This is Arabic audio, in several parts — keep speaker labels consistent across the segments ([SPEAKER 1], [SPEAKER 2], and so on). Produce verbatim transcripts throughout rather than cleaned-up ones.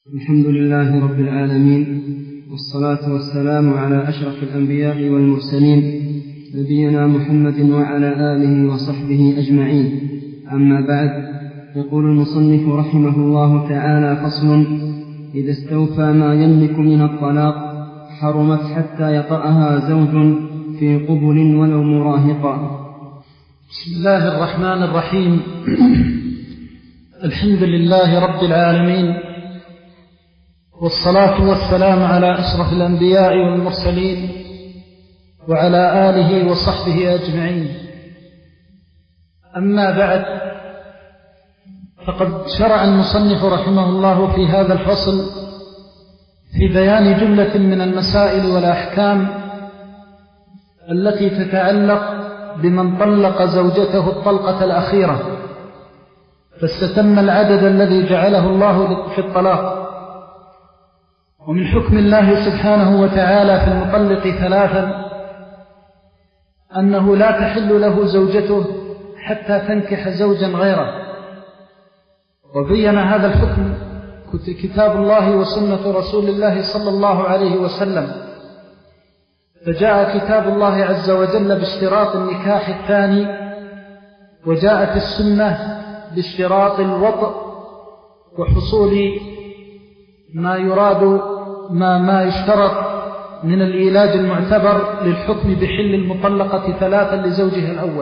[SPEAKER 1] الحمد لله رب العالمين، والصلاة والسلام على أشرف الأنبياء والمرسلين نبينا محمد وعلى آله وصحبه أجمعين. أما بعد، يقول المصنف رحمه الله تعالى: فصل: إذا استوفى ما يملك من الطلاق حرمت حتى يطأها زوج في قبل ولو مراهقا.
[SPEAKER 2] بسم الله الرحمن الرحيم. الحمد لله رب العالمين، والصلاة والسلام على أشرف الأنبياء والمرسلين وعلى آله وصحبه أجمعين. أما بعد، فقد شرع المصنف رحمه الله في هذا الفصل في بيان جملة من المسائل والأحكام التي تتعلق بمن طلق زوجته الطلقة الأخيرة فاستتم العدد الذي جعله الله في الطلاق. ومن حكم الله سبحانه وتعالى في المطلق ثلاثا أنه لا تحل له زوجته حتى تنكح زوجا غيره، وبين هذا الحكم كتاب الله وسنة رسول الله صلى الله عليه وسلم. فجاء كتاب الله عز وجل باشتراط النكاح الثاني، وجاءت السنة باشتراط الوطء وحصول ما يراد ما ما يشترط من الإيلاج المعتبر للحكم بحل المطلقة ثلاثا لزوجها الأول.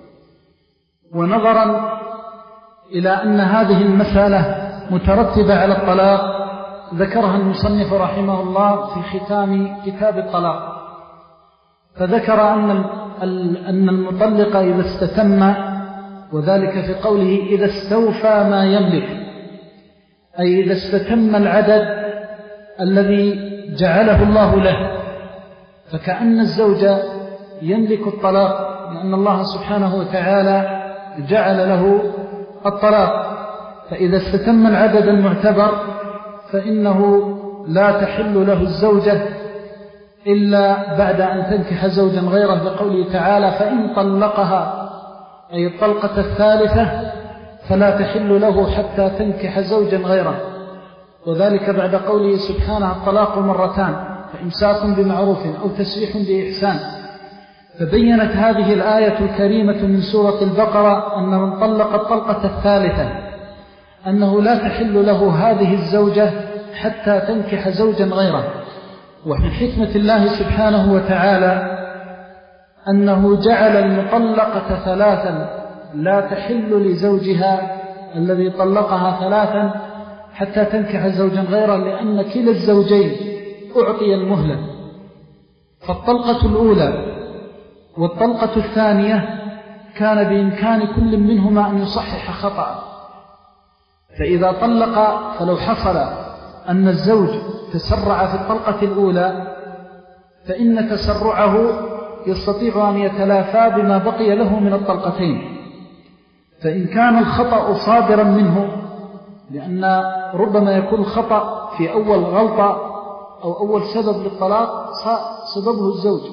[SPEAKER 2] ونظرا إلى أن هذه المسألة مترتبة على الطلاق، ذكرها المصنف رحمه الله في ختام كتاب الطلاق، فذكر أن أن المطلق إذا استتم، وذلك في قوله إذا استوفى ما يملك، أي إذا استتم العدد الذي جعله الله له، فكأن الزوج يملك الطلاق، لأن الله سبحانه وتعالى جعل له الطلاق. فإذا استتم العدد المعتبر فإنه لا تحل له الزوجة إلا بعد أن تنكح زوجا غيره، بقوله تعالى: فإن طلقها، أي الطلقة الثالثة، فلا تحل له حتى تنكح زوجا غيره. وذلك بعد قوله سبحانه: الطلاق مرتان، فإمساك بمعروف أو تسريح بإحسان. فبينت هذه الآية الكريمة من سورة البقرة أن من طلق الطلقة الثالثة أنه لا تحل له هذه الزوجة حتى تنكح زوجا غيره. ومن حكمة الله سبحانه وتعالى أنه جعل المطلقة ثلاثا لا تحل لزوجها الذي طلقها ثلاثا حتى تنكح زوجا غيره، لأن كلا الزوجين أعطي المهلة. فالطلقة الأولى والطلقة الثانية كان بإمكان كل منهما أن يصحح خطأ. فإذا طلق، فلو حصل أن الزوج تسرع في الطلقة الأولى فإن تسرعه يستطيع أن يتلافى بما بقي له من الطلقتين. فإن كان الخطأ صادرا منه، لأن ربما يكون الخطأ في أول غلطة أو أول سبب للطلاق سببه الزوج،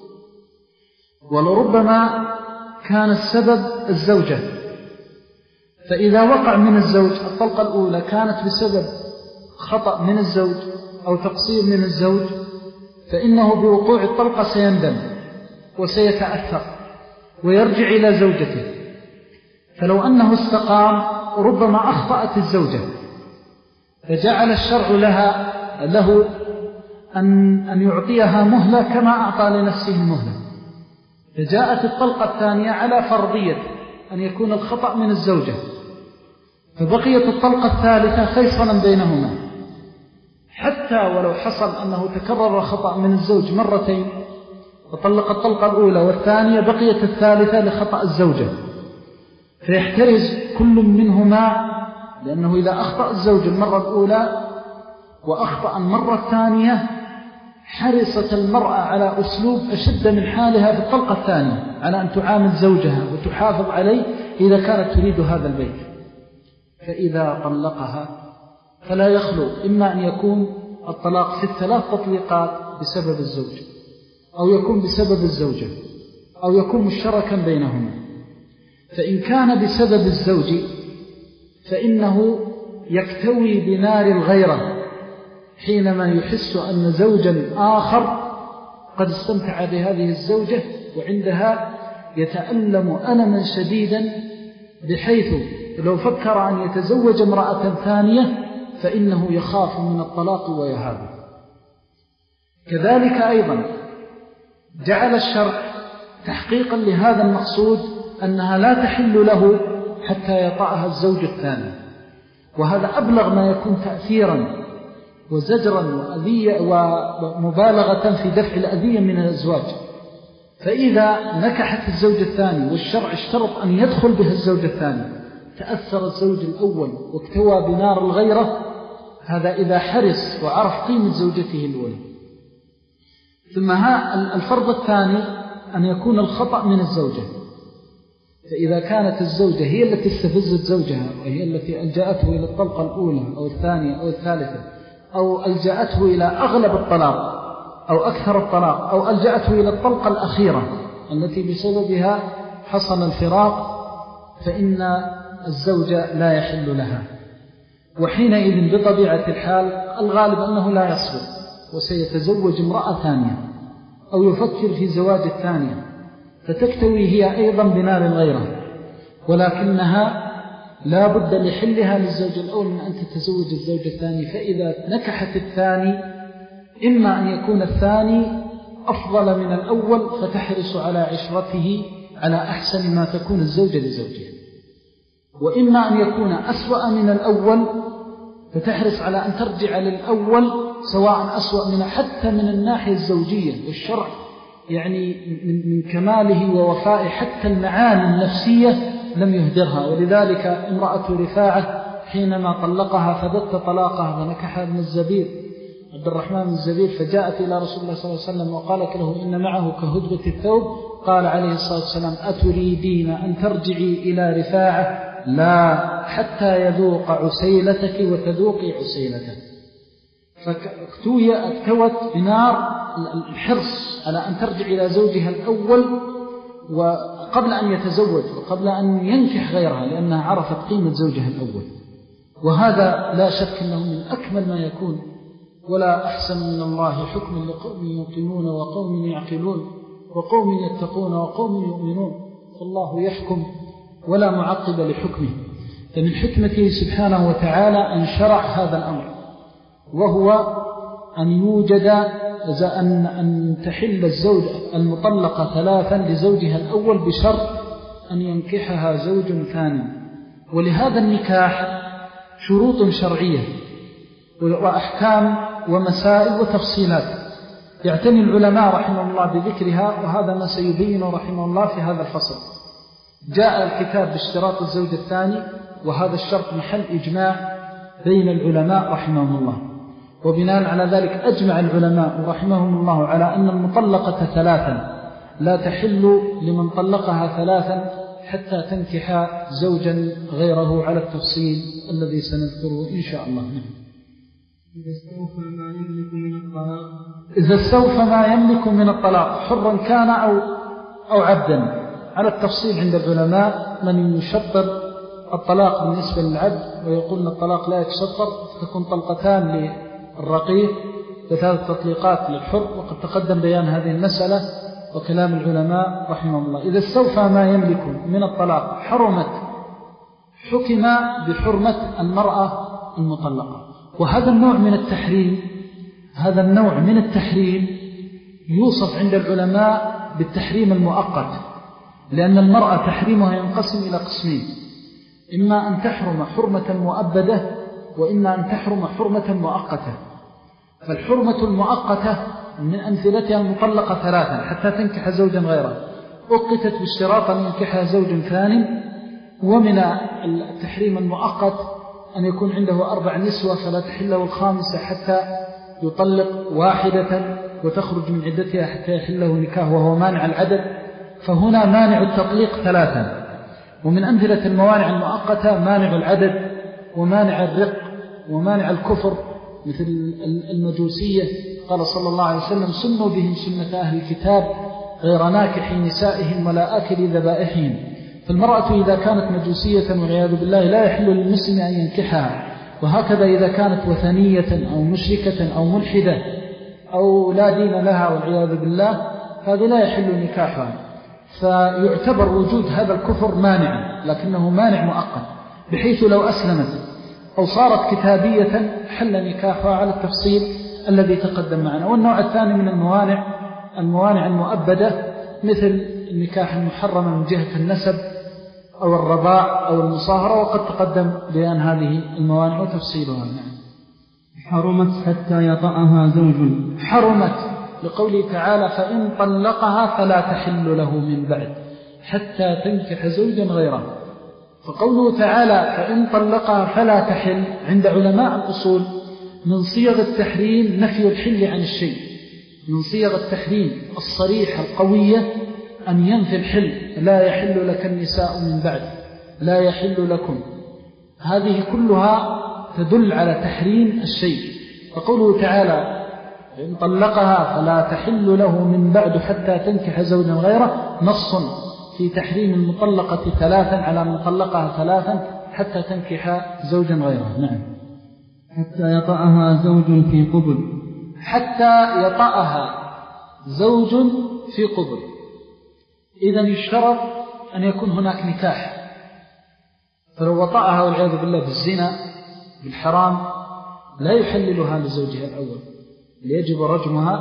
[SPEAKER 2] ولربما كان السبب الزوجة. فإذا وقع من الزوج الطلقة الأولى كانت بسبب خطأ من الزوج أو تقصير من الزوج، فإنه بوقوع الطلقة سيندم وسيتأثر ويرجع إلى زوجته. فلو أنه استقام ربما أخطأت الزوجة، فجعل الشرع لها له أن, أن يعطيها مهلة كما أعطى لنفسه المهلة. فجاءت الطلقة الثانية على فرضية أن يكون الخطأ من الزوجة، فبقيت الطلقة الثالثة فيصلا بينهما، حتى ولو حصل أنه تكرر خطأ من الزوج مرتين وطلق الطلقة الأولى والثانية، بقيت الثالثة لخطأ الزوجة، فيحترز كل منهما، لأنه إذا أخطأ الزوج المرة الأولى وأخطأ المرة الثانية حرصت المرأة على أسلوب أشد من حالها في الطلقة الثانية على أن تعامل زوجها وتحافظ عليه إذا كانت تريد هذا البيت. فإذا طلقها فلا يخلو إما أن يكون الطلاق في الثلاث تطليقات بسبب الزوج، أو يكون بسبب الزوجة، أو يكون مشتركا بينهما. فإن كان بسبب الزوج فإنه يكتوي بنار الغيرة حينما يحس أن زوجا آخر قد استمتع بهذه الزوجة، وعندها يتألم ألما شديدا بحيث لو فكر أن يتزوج امرأة ثانية فإنه يخاف من الطلاق ويهابه. كذلك أيضا جعل الشرع تحقيقا لهذا المقصود أنها لا تحل له حتى يطأها الزوج الثاني، وهذا أبلغ ما يكون تأثيرا وزجرا وأذية ومبالغة في دفع الأذية من الأزواج. فإذا نكحت الزوج الثاني والشرع اشترط أن يدخل بها الزوج الثاني تأثر الزوج الأول واكتوى بنار الغيرة، هذا إذا حرص وعرف قيمة زوجته الأولى. ثم الفرض الثاني أن يكون الخطأ من الزوجة، فإذا كانت الزوجة هي التي استفزت زوجها وهي التي ألجأته إلى الطلقة الأولى أو الثانية أو الثالثة أو ألجأته إلى أغلب الطلاق أو أكثر الطلاق أو ألجأته إلى الطلقة الأخيرة التي بسببها حصل الفراق، فإن الزوجة لا يحل لها. وحينئذ بطبيعة الحال الغالب أنه لا يصبر وسيتزوج امرأة ثانية أو يفكر في زواج الثانية، فتكتوي هي أيضا بنار الغيرة، ولكنها لا بد لحلها للزوج الأول من أن تتزوج الزوج الثاني. فإذا نكحت الثاني إما أن يكون الثاني أفضل من الأول فتحرص على عشرته على أحسن ما تكون الزوجة لزوجها، وإما أن يكون أسوأ من الأول فتحرص على أن ترجع للأول سواء أسوأ من حتى من الناحية الزوجية. والشرع يعني من كماله ووفائه حتى المعاني النفسية لم يهدرها. ولذلك امرأة رفاعة حينما طلقها فبت طلاقها ونكحها ابن الزبير عبد الرحمن بن الزبير، فجاءت إلى رسول الله صلى الله عليه وسلم وقالت له إن معه كهدبة الثوب، قال عليه الصلاة والسلام أتريدين أن ترجعي إلى رفاعة؟ لا، حتى يذوق عسيلتك وتذوقي عسيلته. فاكتوت بنار الحرص على أن ترجع إلى زوجها الأول وقبل أن يتزوج وقبل أن ينكح غيرها، لأنها عرفت قيمة زوجها الأول. وهذا لا شك أنه من أكمل ما يكون، ولا أحسن من الله حكم لقوم يوقنون وقوم يعقلون وقوم يتقون وقوم يؤمنون، فالله يحكم ولا معقب لحكمه. فمن حكمته سبحانه وتعالى أن شرع هذا الأمر، وهو أن يوجد أن, أن تحل الزوج المطلقة ثلاثا لزوجها الأول بشرط أن ينكحها زوج ثاني. ولهذا النكاح شروط شرعية وأحكام ومسائل وتفصيلات يعتني العلماء رحمه الله بذكرها، وهذا ما سيبين رحمه الله في هذا الفصل. جاء الكتاب باشتراط الزوج الثاني، وهذا الشرط محل إجماع بين العلماء رحمهم الله، وبناء على ذلك أجمع العلماء رحمهم الله على أن المطلقة ثلاثا لا تحل لمن طلقها ثلاثا حتى تنكح زوجا غيره على التفصيل الذي سنذكره إن شاء الله.
[SPEAKER 1] إذا استوفى ما يملك من الطلاق
[SPEAKER 2] إذا استوفى ما يملك من الطلاق حرا كان أو, أو عبدا، على التفصيل عند العلماء من يشطر الطلاق بالنسبة للعبد ويقول أن الطلاق لا يتشطر، فتكون طلقتان للرقيق وثلاث تطليقات للحر، وقد تقدم بيان هذه المسألة وكلام العلماء رحمه الله. إذا استوفى ما يملك من الطلاق حرمت، حكم بحرمة المرأة المطلقة. وهذا النوع من التحريم هذا النوع من التحريم يوصف عند العلماء بالتحريم المؤقت، لأن المرأة تحريمها ينقسم إلى قسمين: إما أن تحرم حرمة مؤبدة، وإما أن تحرم حرمة مؤقتة. فالحرمة المؤقتة من أمثلتها المطلقة ثلاثا حتى تنكح زوجا غيره، أقتت باشتراط أن ينكحها زوج ثاني. ومن التحريم المؤقت أن يكون عنده أربع نسوة فلا تحله الخامسة حتى يطلق واحدة وتخرج من عدتها حتى يحله نكاه وهو مانع العدد، فهنا مانع التطليق ثلاثا. ومن أمثلة الموانع المؤقتة مانع العدد ومانع الرق ومانع الكفر، مثل المجوسية. قال صلى الله عليه وسلم: سنوا بهم سنة أهل الكتاب غير ناكح نسائهم ولا آكل ذبائحهم. فالمرأة إذا كانت مجوسية والعياذ بالله لا يحل للمسلم أن ينكحها وهكذا إذا كانت وثنية أو مشركة أو ملحدة أو لا دين لها والعياذ بالله هذا لا يحل نكاحها، فيعتبر وجود هذا الكفر مانعا، لكنه مانع مؤقت، بحيث لو أسلمت أو صارت كتابية حل نكاحها على التفصيل الذي تقدم معنا. والنوع الثاني من الموانع الموانع المؤبدة مثل النكاح المحرم من جهة النسب أو الرضاع أو المصاهرة، وقد تقدم بيان هذه الموانع وتفصيلها.
[SPEAKER 1] حرمت حتى يطأها زوج.
[SPEAKER 2] حرمت لقوله تعالى فإن طلقها فلا تحل له من بعد حتى تنكح زوجا غيره. فقوله تعالى فإن طلقها فلا تحل عند علماء الأصول من صيغ التحريم نفي الحل عن الشيء، من صيغ التحريم الصريحة القوية أن ينفي الحل، لا يحل لك النساء من بعد، لا يحل لكم، هذه كلها تدل على تحريم الشيء. فقوله تعالى إن طلقها فلا تحل له من بعد حتى تنكح زوجا غيره نص في تحريم المطلقة ثلاثا على من طلقها ثلاثا حتى تنكح زوجا غيره. نعم.
[SPEAKER 1] حتى يطأها زوج في قبل.
[SPEAKER 2] حتى يطأها زوج في قبل، إذن يشترط أن يكون هناك نكاح، فلو وطأها والعياذ بالله بالزنا بالحرام لا يحللها لزوجها الأول، يجب رجمها.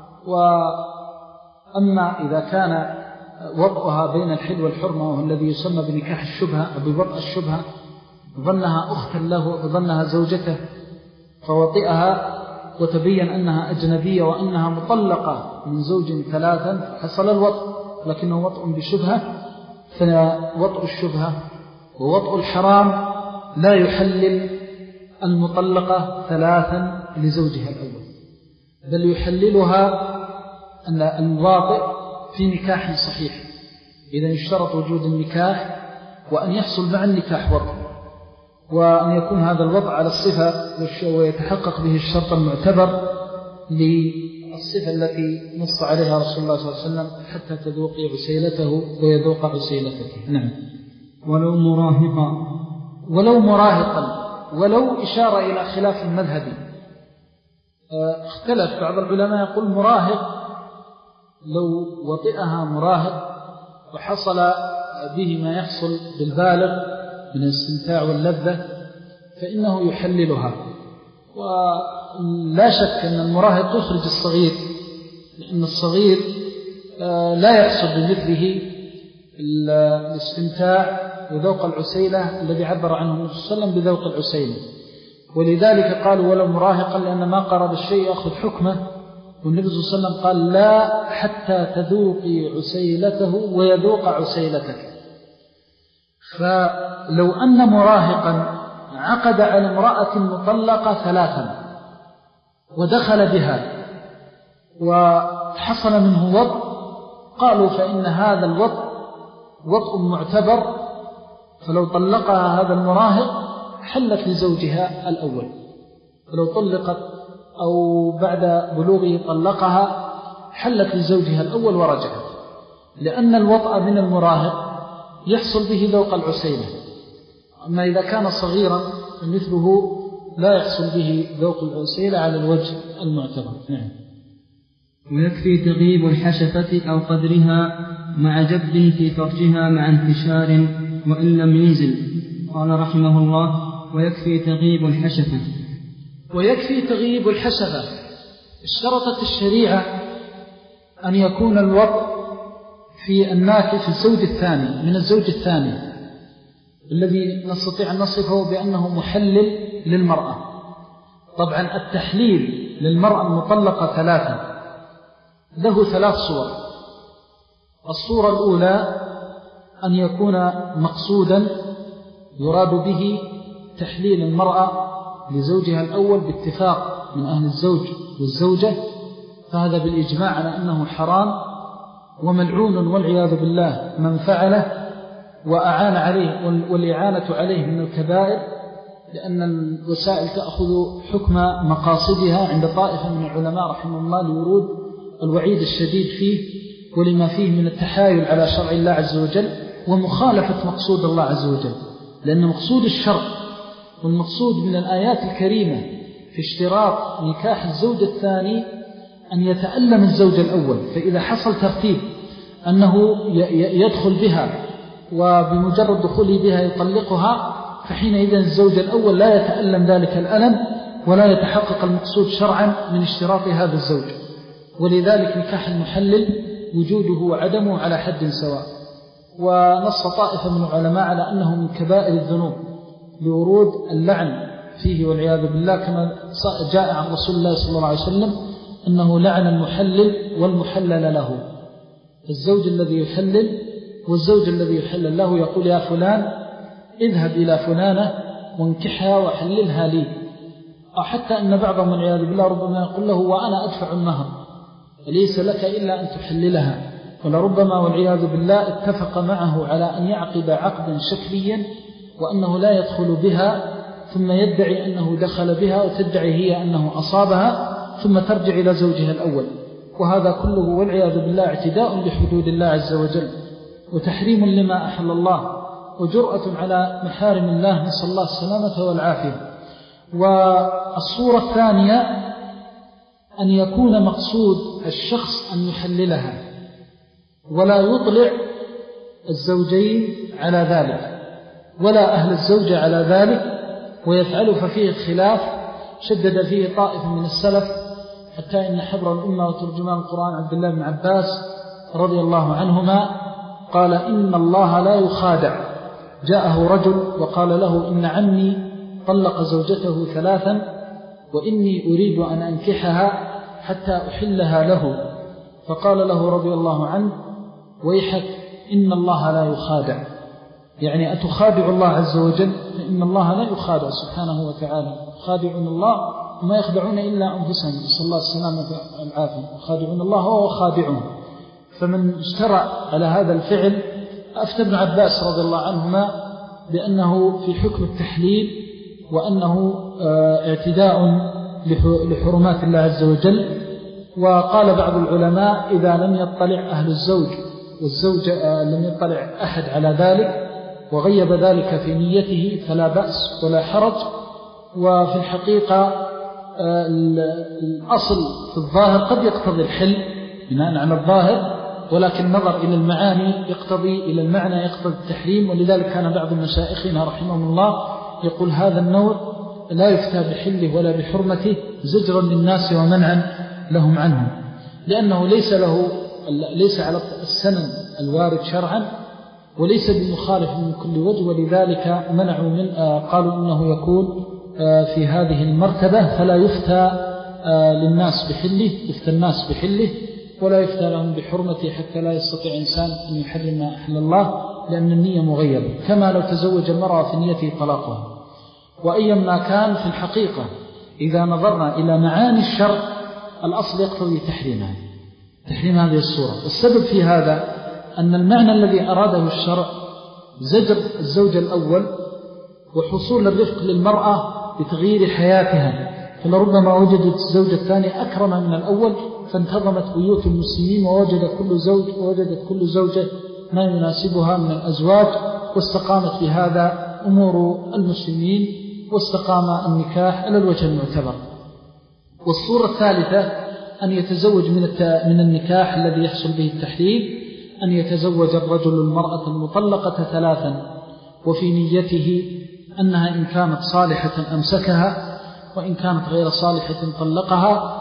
[SPEAKER 2] وأما إذا كان وطئها بين الحل والحرمة وهو الذي يسمى بنكاح الشبهة أو بوطئ الشبهة، ظنها أختا له ظنها زوجته فوطئها وتبين أنها أجنبية وأنها مطلقة من زوج ثلاثا حصل الوطئ، لكنه وطئ بشبهة، فوطئ الشبهة ووطئ الحرام لا يحلل المطلقة ثلاثا لزوجها الأول، بل يحللها أن الواطئ في نكاح صحيح. إذا يشترط وجود النكاح وأن يحصل مع النكاح وطئ، وأن يكون هذا الوضع على الصفة ويتحقق به الشرط المعتبر للصفة التي نص عليها رسول الله صلى الله عليه وسلم حتى تذوقي عسيلته ويذوق عسيلته. نعم.
[SPEAKER 1] ولو مراهقا.
[SPEAKER 2] ولو مراهقا، ولو إشارة إلى خلاف المذهبي. اختلف بعض العلماء يقول مراهق لو وطئها مراهق وحصل به ما يحصل بالبالغ من الاستمتاع واللذة فإنه يحللها. ولا شك أن المراهق يخرج الصغير، لأن الصغير لا يحصل بمثله الاستمتاع وذوق العسيلة الذي عبر عنه النبي صلى الله عليه وسلم بذوق العسيلة، ولذلك قالوا ولو مراهقا لأن ما قرب الشيء يأخذ حكمه، والنبي صلى الله عليه وسلم قال لا حتى تذوقي عسيلته ويذوق عسيلتك. فلو أن مراهقا عقد على امرأة مطلقة ثلاثا ودخل بها وحصل منه وطء، قالوا فإن هذا الوطء وطء معتبر، فلو طلقها هذا المراهق حلت لزوجها الأول، فلو طلقت أو بعد بلوغه طلقها حلت لزوجها الأول ورجعت، لأن الوطء من المراهق يحصل به ذوق العسيلة. أما إذا كان صغيرا مثله لا يحصل به ذوق العسيلة على الوجه المعتبر. نعم.
[SPEAKER 1] ويكفي تغيب الحشفة أو قدرها مع جب في فرجها مع انتشار وإن لم ينزل. قال رحمه الله ويكفي تغيب الحشفة.
[SPEAKER 2] ويكفي تغيب الحشفة. اشترطت الشريعة أن يكون الوطء في الناكح الزوج الثاني من الزوج الثاني الذي نستطيع أن نصفه بأنه محلل للمرأة. طبعا التحليل للمرأة المطلقة ثلاثة له ثلاث صور. الصورة الأولى أن يكون مقصودا يراد به تحليل المرأة لزوجها الأول باتفاق من أهل الزوج والزوجة، فهذا بالإجماع على أنه حرام وملعون والعياذ بالله من فعله وأعان عليه، والإعانة عليه من الكبائر، لأن الوسائل تأخذ حكم مقاصدها عند طائفة من العلماء رحمه الله لورود الوعيد الشديد فيه ولما فيه من التحايل على شرع الله عز وجل ومخالفة مقصود الله عز وجل، لأن مقصود الشرع والمقصود من الآيات الكريمة في اشتراط نكاح الزوج الثاني أن يتألم الزوج الأول، فإذا حصل ترتيب أنه يدخل بها وبمجرد دخوله بها يطلقها، فحينئذ الزوج الأول لا يتألم ذلك الألم ولا يتحقق المقصود شرعا من اشتراط هذا الزوج. ولذلك نكاح المحلل وجوده وعدمه على حد سواء. ونص طائفة من العلماء على أنه من كبائر الذنوب لورود اللعن فيه والعياذ بالله، كما جاء عن رسول الله صلى الله عليه وسلم أنه لعن المحلل والمحلل له. الزوج الذي يحلل والزوج الذي يحلل له يقول يا فلان اذهب إلى فلانة وانكحها وحللها لي، أو حتى أن بعضهم والعياذ بالله ربما يقول له وأنا أدفع النهر فليس لك إلا أن تحللها، ولربما والعياذ بالله اتفق معه على أن يعقد عقدا شكليا وأنه لا يدخل بها، ثم يدعي أنه دخل بها وتدعي هي أنه أصابها، ثم ترجع إلى زوجها الأول. وهذا كله والعياذ بالله اعتداء بحدود الله عز وجل، وتحريم لما أحل الله، وجرأة على محارم الله، نسأل الله السلامة والعافية. والصورة الثانية أن يكون مقصود الشخص أن يحللها ولا يطلع الزوجين على ذلك ولا أهل الزوجة على ذلك ويفعل ففيه الخلاف. شدد فيه طائف من السلف، حتى إن حبر الأمة وترجمان القرآن عبد الله بن عباس رضي الله عنهما قال إن الله لا يخادع. جاءه رجل وقال له إن عمي طلق زوجته ثلاثا وإني أريد أن أنكحها حتى أحلها له، فقال له رضي الله عنه ويحك إن الله لا يخادع، يعني أتخادع الله عز وجل؟ فإن الله لا يخادع سبحانه وتعالى، خادعون الله وما يخدعون إلا أنفسهم، نسأل الله السلامة والعافية، خادعون الله هو خادعهم. فمن اشترع على هذا الفعل أفتى ابن عباس رضي الله عنهما بأنه في حكم التحليل، وأنه اعتداء لحرمات الله عز وجل. وقال بعض العلماء إذا لم يطلع أهل الزوج والزوج لم يطلع أحد على ذلك وغيب ذلك في نيته فلا بأس ولا حرج. وفي الحقيقة الأصل في الظاهر قد يقتضي الحل بناء على الظاهر، ولكن نظر إلى المعاني يقتضي إلى المعنى يقتضي التحريم. ولذلك كان بعض مشايخنا رحمهم الله يقول هذا النوع لا يفتى بحله ولا بحرمته زجرا للناس ومنعا لهم عنه، لأنه ليس له ليس على السنن الوارد شرعا وليس بمخالف من كل وجه. ولذلك منعوا من قالوا إنه يكون في هذه المرتبة فلا يفتى للناس بحله، يفتى الناس بحله ولا يفتى لهم بحرمته، حتى لا يستطيع إنسان أن يحرم ما أحل الله، لأن النية مغيبة، كما لو تزوج المرأة في نيته طلاقها. وأيما كان في الحقيقة إذا نظرنا إلى معاني الشرع الأصل يقتضي تحريمها، تحريم هذه الصورة. السبب في هذا أن المعنى الذي أراده الشرع زجر الزوج الأول وحصول الرفق للمرأة بتغيير حياتها، فلربما وجدت الزوج الثاني أكرم من الأول فانتظمت بيوت المسلمين ووجد كل زوج ووجدت كل زوجة ما يناسبها من الأزواج، واستقامت بهذا أمور المسلمين واستقام النكاح على الوجه المعتبر. والصورة الثالثة أن يتزوج من من النكاح الذي يحصل به التحليل أن يتزوج الرجل المرأة المطلقة ثلاثا وفي نيته أنها إن كانت صالحة أمسكها وإن كانت غير صالحة طلقها،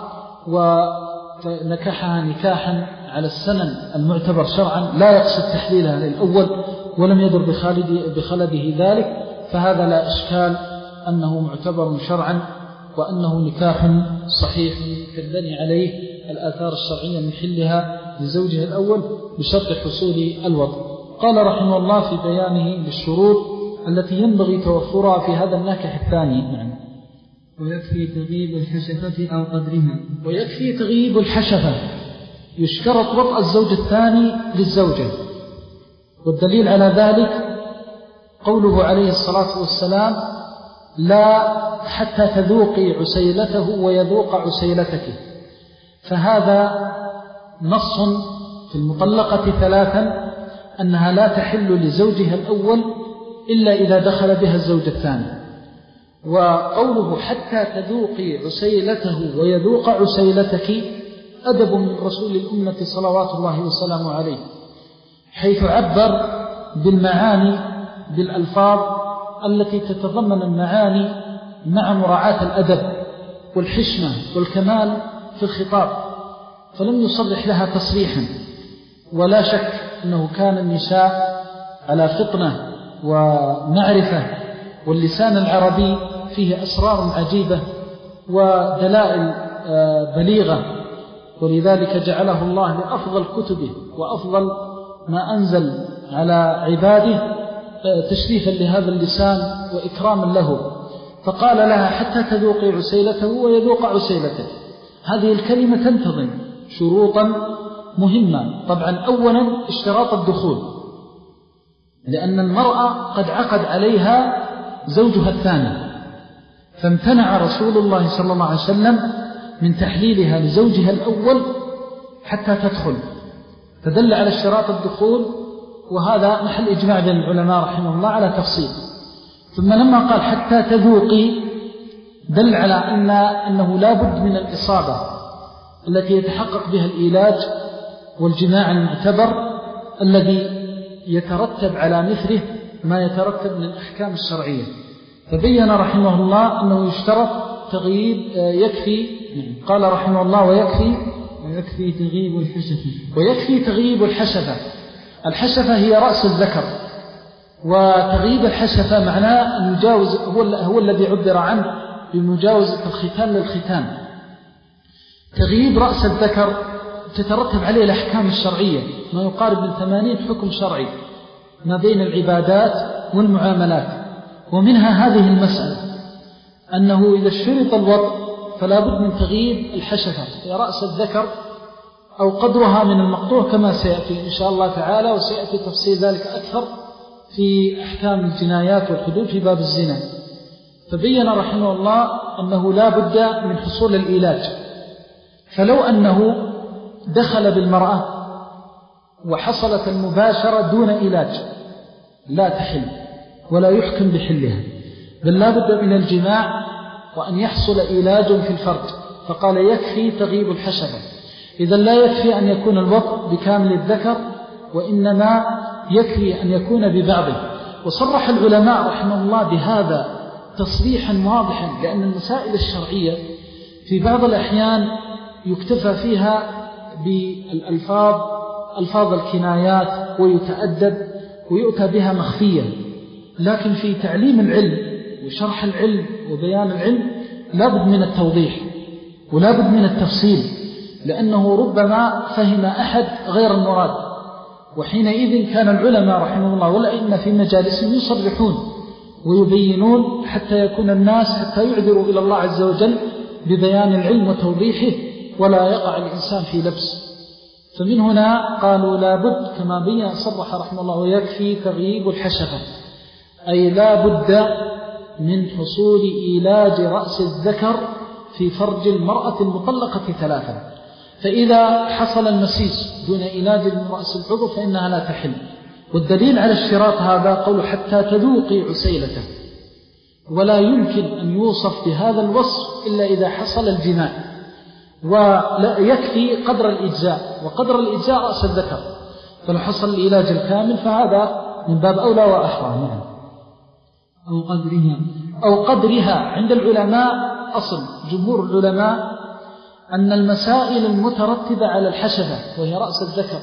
[SPEAKER 2] ونكحها نكاحا على السنن المعتبر شرعا لا يقصد تحليلها للأول ولم يدر بخلده ذلك، فهذا لا إشكال أنه معتبر شرعا وأنه نكاح صحيح كالبني عليه الآثار الشرعية من حلها لزوجها الأول بشرط حصول الوضع. قال رحمه الله في بيانه للشروط التي ينبغي توفرها في هذا النكاح الثاني. نعم.
[SPEAKER 1] ويكفي تغييب الحشفة أو قدرها.
[SPEAKER 2] ويكفي تغييب الحشفة، يشترط وطأ الزوج الثاني للزوجة، والدليل على ذلك قوله عليه الصلاة والسلام لا حتى تذوقي عسيلته ويذوق عسيلتك، فهذا نص في المطلقة ثلاثا أنها لا تحل لزوجها الأول إلا إذا دخل بها الزوج الثاني. وقوله حتى تذوقي عسيلته ويذوق عسيلتك أدب من رسول الأمة صلوات الله وسلامه عليه، حيث عبر بالمعاني بالألفاظ التي تتضمن المعاني مع مراعاة الأدب والحشمة والكمال في الخطاب، فلم يصرح لها تصريحا. ولا شك أنه كان النساء على فطنة ومعرفة، واللسان العربي فيه أسرار عجيبة ودلائل بليغة، ولذلك جعله الله لأفضل كتبه وأفضل ما أنزل على عباده تشريفا لهذا اللسان وإكراما له. فقال لها حتى تذوقي عسيلته ويذوق عسيلته. هذه الكلمة تنتظم شروطا مهمة. طبعا أولا اشتراط الدخول، لأن المرأة قد عقد عليها زوجها الثاني، فامتنع رسول الله صلى الله عليه وسلم من تحليلها لزوجها الأول حتى تدخل، فدل على اشتراط الدخول، وهذا محل إجماع بين العلماء رحمه الله على تفصيل. ثم لما قال حتى تذوقي دل على أن أنه لا بد من الإصابة التي يتحقق بها الإيلاج والجماع المعتبر الذي يترتب على مثله ما يترتب من الأحكام الشرعية. فبين رحمه الله أنه يشترط تغييب يكفي، قال رحمه الله ويكفي
[SPEAKER 1] ويكفي تغييب الحشفة
[SPEAKER 2] ويكفي تغييب الحشفة. الحشفة هي رأس الذكر، وتغييب الحشفة معناه أن يجاوز، هو, هو الذي عبر عنه بمجاوزة الختان للختان. تغييب رأس الذكر تترتب عليه الأحكام الشرعية، ما يقارب من ثمانين حكم شرعي ما بين العبادات والمعاملات. ومنها هذه المسألة أنه إذا اشترط الوضع فلا بد من تغييب الحشفة في رأس الذكر أو قدرها من المقطوع، كما سيأتي إن شاء الله تعالى، وسيأتي تفصيل ذلك أكثر في أحكام الجنايات والحدود في باب الزنا. فبين رحمه الله أنه لا بد من حصول الإيلاج، فلو أنه دخل بالمرأة وحصلت المباشرة دون إيلاج لا تحل ولا يحكم بحلها، بل لا بد من الجماع وأن يحصل إيلاج في الفرج. فقال يكفي تغيب الحشفة. إذا لا يكفي أن يكون الوطء بكامل الذكر، وإنما يكفي أن يكون ببعضه. وصرح العلماء رحمه الله بهذا تصريحا واضحا، لأن المسائل الشرعية في بعض الأحيان يكتفى فيها بالألفاظ ألفاظ الكنايات ويتأدب ويؤتى بها مخفية، لكن في تعليم العلم وشرح العلم وبيان العلم لابد من التوضيح ولابد من التفصيل، لأنه ربما فهم أحد غير المراد. وحينئذ كان العلماء رحمه الله والأئمة في مجالسهم يصرحون ويبينون حتى يكون الناس حتى يعذروا إلى الله عز وجل ببيان العلم وتوضيحه، ولا يقع الإنسان في لبس. فمن هنا قالوا لابد كما بين صرح رحمه الله ويكفي تغييب الحشفة، أي لا بد من حصول إيلاج رأس الذكر في فرج المرأة المطلقة ثلاثا. فإذا حصل المسيس دون إيلاج رأس العضو فإنها لا تحل. والدليل على اشتراط هذا قول حتى تذوقي عسيلته، ولا يمكن أن يوصف بهذا الوصف إلا إذا حصل الجماع، ولا يكفي قدر الإجزاء، وقدر الإجزاء رأس الذكر، فلو حصل الإيلاج الكامل فهذا من باب أولى وأحرى. نعم.
[SPEAKER 1] أو قدرها
[SPEAKER 2] أو قدرها عند العلماء أصل جمهور العلماء أن المسائل المترتبة على الحشفة وهي رأس الذكر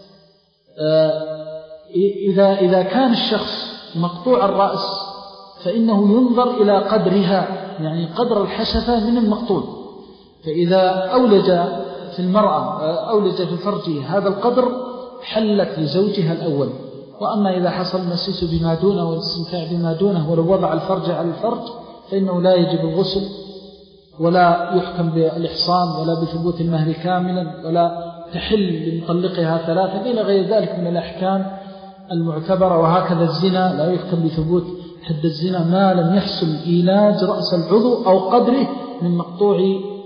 [SPEAKER 2] إذا إذا كان الشخص مقطوع الرأس فإنه ينظر إلى قدرها، يعني قدر الحشفة من المقطوع. فإذا أولج في المرأة أولج في فرجه هذا القدر حلت لزوجها الأول. وأما إذا حصل المسيس بما دونه والاستمتاع بما دونه ولو وضع الفرج على الفرج فإنه لا يجب الغسل ولا يحكم بالإحصان ولا بثبوت المهر كاملا ولا تحل لمطلقها ثلاثة إلى غير ذلك من الأحكام المعتبرة. وهكذا الزنا لا يحكم بثبوت حد الزنا ما لم يحصل إيلاج رأس العضو أو قدره من مقطوع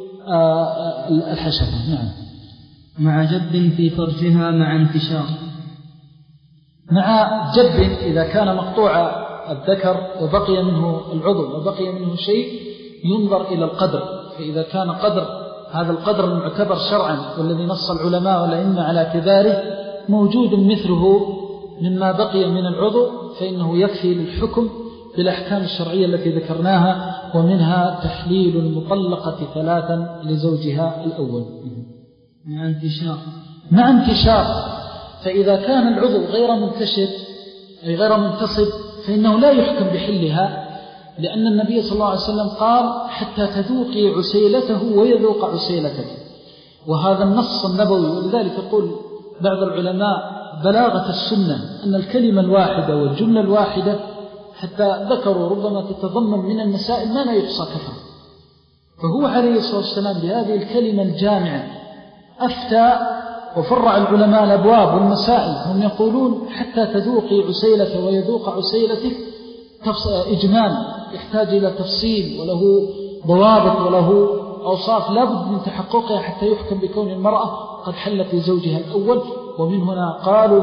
[SPEAKER 2] الحشفة. نعم.
[SPEAKER 1] مع جب في فرجها مع انتشار.
[SPEAKER 2] مع جب إذا كان مقطوع الذكر وبقي منه العضو وبقي منه شيء ينظر إلى القدر، فإذا كان قدر هذا القدر المعتبر شرعا والذي نص العلماء والأئمة على اعتباره موجود مثله مما بقي من العضو فإنه يكفي للحكم بالأحكام الشرعية التي ذكرناها، ومنها تحليل المطلقة ثلاثا لزوجها الأول
[SPEAKER 1] مع انتشار
[SPEAKER 2] مع انتشار فإذا كان العضو غير منتشر أي غير منتصب فإنه لا يحكم بحلها، لأن النبي صلى الله عليه وسلم قال حتى تذوقي عسيلته ويذوق عسيلتك، وهذا النص النبوي. ولذلك يقول بعض العلماء بلاغة السنة أن الكلمة الواحدة والجملة الواحدة حتى ذكروا ربما تتضمن من المسائل ما لا يحصى كثرة، فهو عليه الصلاة والسلام بهذه الكلمة الجامعة أفتى وفرع العلماء الأبواب والمسائل. هم يقولون حتى تذوقي عسيلة ويذوق عسيلتك إجمال يحتاج إلى تفصيل وله ضوابط وله أوصاف لا بد من تحققها حتى يحكم بكون المرأة قد حلت لزوجها الأول. ومن هنا قالوا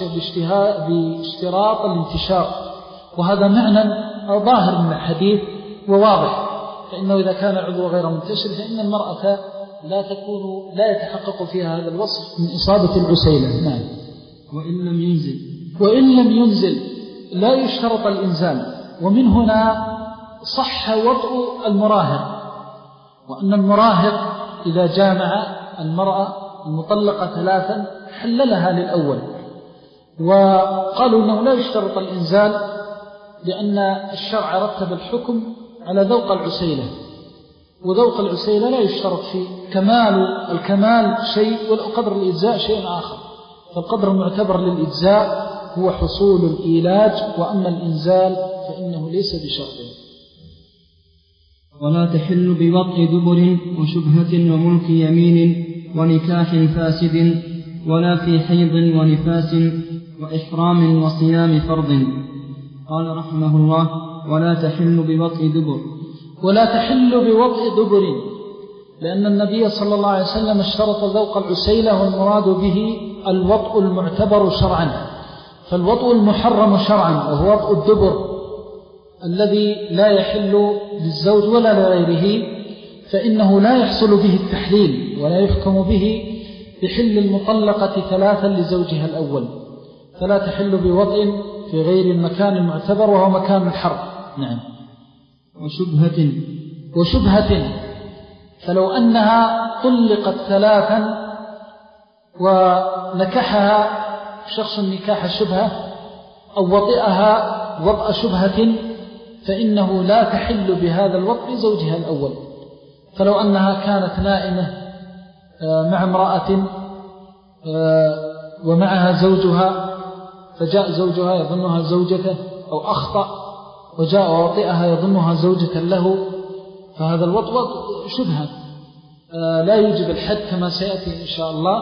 [SPEAKER 2] باشتراط الانتشار، وهذا معنى ظاهر من الحديث وواضح، فإنه إذا كان العضو غير منتشر فإن المرأة لا تكون لا يتحقق فيها هذا الوصف من إصابة العسيلة. نعم.
[SPEAKER 1] وإن لم ينزل
[SPEAKER 2] وإن لم ينزل لا يشترط الإنزال. ومن هنا صح وطء المراهق، وأن المراهق إذا جامع المرأة المطلقة ثلاثا حللها للأول، وقالوا أنه لا يشترط الإنزال لأن الشرع رتب الحكم على ذوق العسيلة، وذوق العسيلة لا يشترط فيه كمال الكمال شيء والقدر الإجزاء شيء آخر، فالقدر المعتبر للإجزاء هو حصول الإيلاج، وأما الإنزال فإنه ليس بشرط.
[SPEAKER 1] ولا تحل بوطء دبر وشبهة وملك يمين ونكاح فاسد ولا في حيض ونفاس وإحرام وصيام فرض. قال رحمه الله: ولا تحل بوطء دبر.
[SPEAKER 2] ولا تحل بوطء دبر لأن النبي صلى الله عليه وسلم اشترط ذوق العسيلة، والمراد به الوطء المعتبر شرعا، فالوطء المحرم شرعا وهو وطء الدبر الذي لا يحل للزوج ولا لغيره، فإنه لا يحصل به التحليل ولا يحكم به بحل المطلقة ثلاثا لزوجها الأول، فلا تحل بوطء في غير المكان المعتبر وهو مكان الحرب. نعم.
[SPEAKER 1] وشبهة
[SPEAKER 2] وشبهة فلو أنها طلقت ثلاثا ونكحها شخص نكاح شبهة أو وطئها وطأ شبهة فإنه لا تحل بهذا الوطء لزوجها الأول. فلو أنها كانت نائمة مع امرأة ومعها زوجها فجاء زوجها يظنها زوجته، أو أخطأ وجاء ووطئها يظنها زوجة له، فهذا الوطء شبهة لا يوجب الحد كما سيأتي إن شاء الله،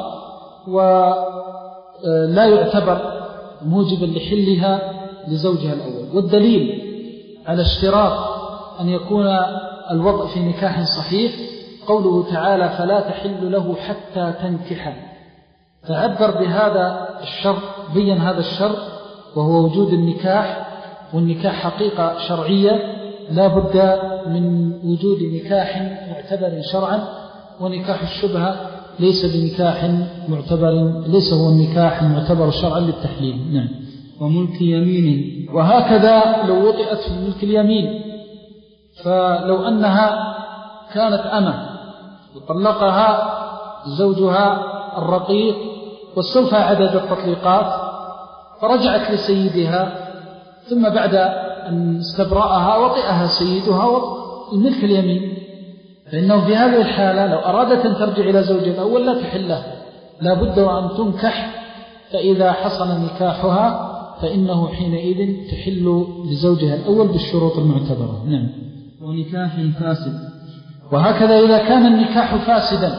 [SPEAKER 2] ولا يعتبر موجبا لحلها لزوجها الأول. والدليل على اشتراط أن يكون الوطء في نكاح صحيح قوله تعالى: فلا تحل له حتى تنكح، فعبر بهذا الشرط، بين هذا الشرط وهو وجود النكاح، والنكاح حقيقة شرعية لا بد من وجود نكاح معتبر شرعا، ونكاح الشبهة ليس بنكاح معتبر، ليس هو النكاح المعتبر شرعا للتحليل. نعم.
[SPEAKER 1] وملك يمين.
[SPEAKER 2] وهكذا لو وطئت في ملك اليمين، فلو أنها كانت أمة وطلقها زوجها الرقيق واستوفى عدد التطليقات فرجعت لسيدها، ثم بعد أن استبرأها وطئها سيدها الملك اليمين، فإنه في هذه الحالة لو أرادت أن ترجع إلى زوجها الأول لا تحله، لا بد أن تنكح، فإذا حصل نكاحها فإنه حينئذ تحل لزوجها الأول بالشروط المعتبرة. نعم.
[SPEAKER 1] ونكاح فاسد.
[SPEAKER 2] وهكذا إذا كان النكاح فاسدا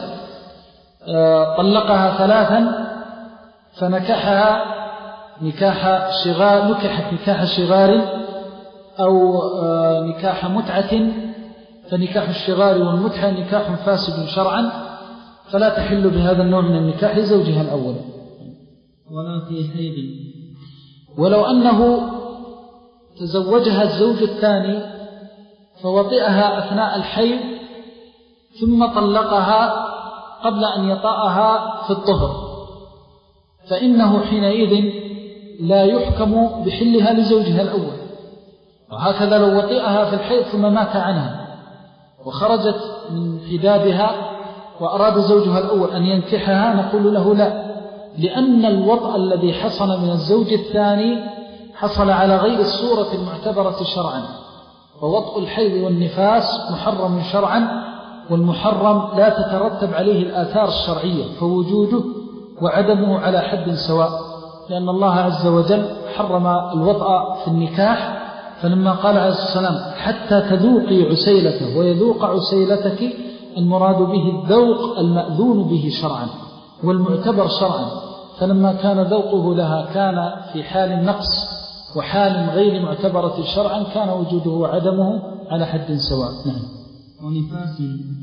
[SPEAKER 2] طلقها ثلاثا فنكحها نكاح شغار، نكحت نكاح شغار أو نكاح متعة، فنكاح الشغار والمتعة نكاح فاسد شرعا، فلا تحل بهذا النوع من النكاح لزوجها الأول.
[SPEAKER 1] ولا في حيض.
[SPEAKER 2] ولو أنه تزوجها الزوج الثاني فوطئها أثناء الحيض ثم طلقها قبل أن يطأها في الطهر، فإنه حينئذ لا يحكم بحلها لزوجها الأول. وهكذا لو وطئها في الحيض ثم مات عنها وخرجت من حدادها وأراد زوجها الأول أن ينكحها، نقول له لا، لأن الوطأ الذي حصل من الزوج الثاني حصل على غير الصورة المعتبرة شرعا. ووطء الحيض والنفاس محرم شرعا، والمحرم لا تترتب عليه الآثار الشرعية، فوجوده وعدمه على حد سواء، لأن الله عز وجل حرم الوطأ في النكاح، فلما قال عليه السلام حتى تذوقي عسيلته ويذوق عسيلتك، المراد به الذوق المأذون به شرعا والمعتبر شرعا، فلما كان ذوقه لها كان في حال النقص وحال غير معتبرة شرعا، كان وجوده وعدمه على حد سواء. نعم.
[SPEAKER 1] ونفاس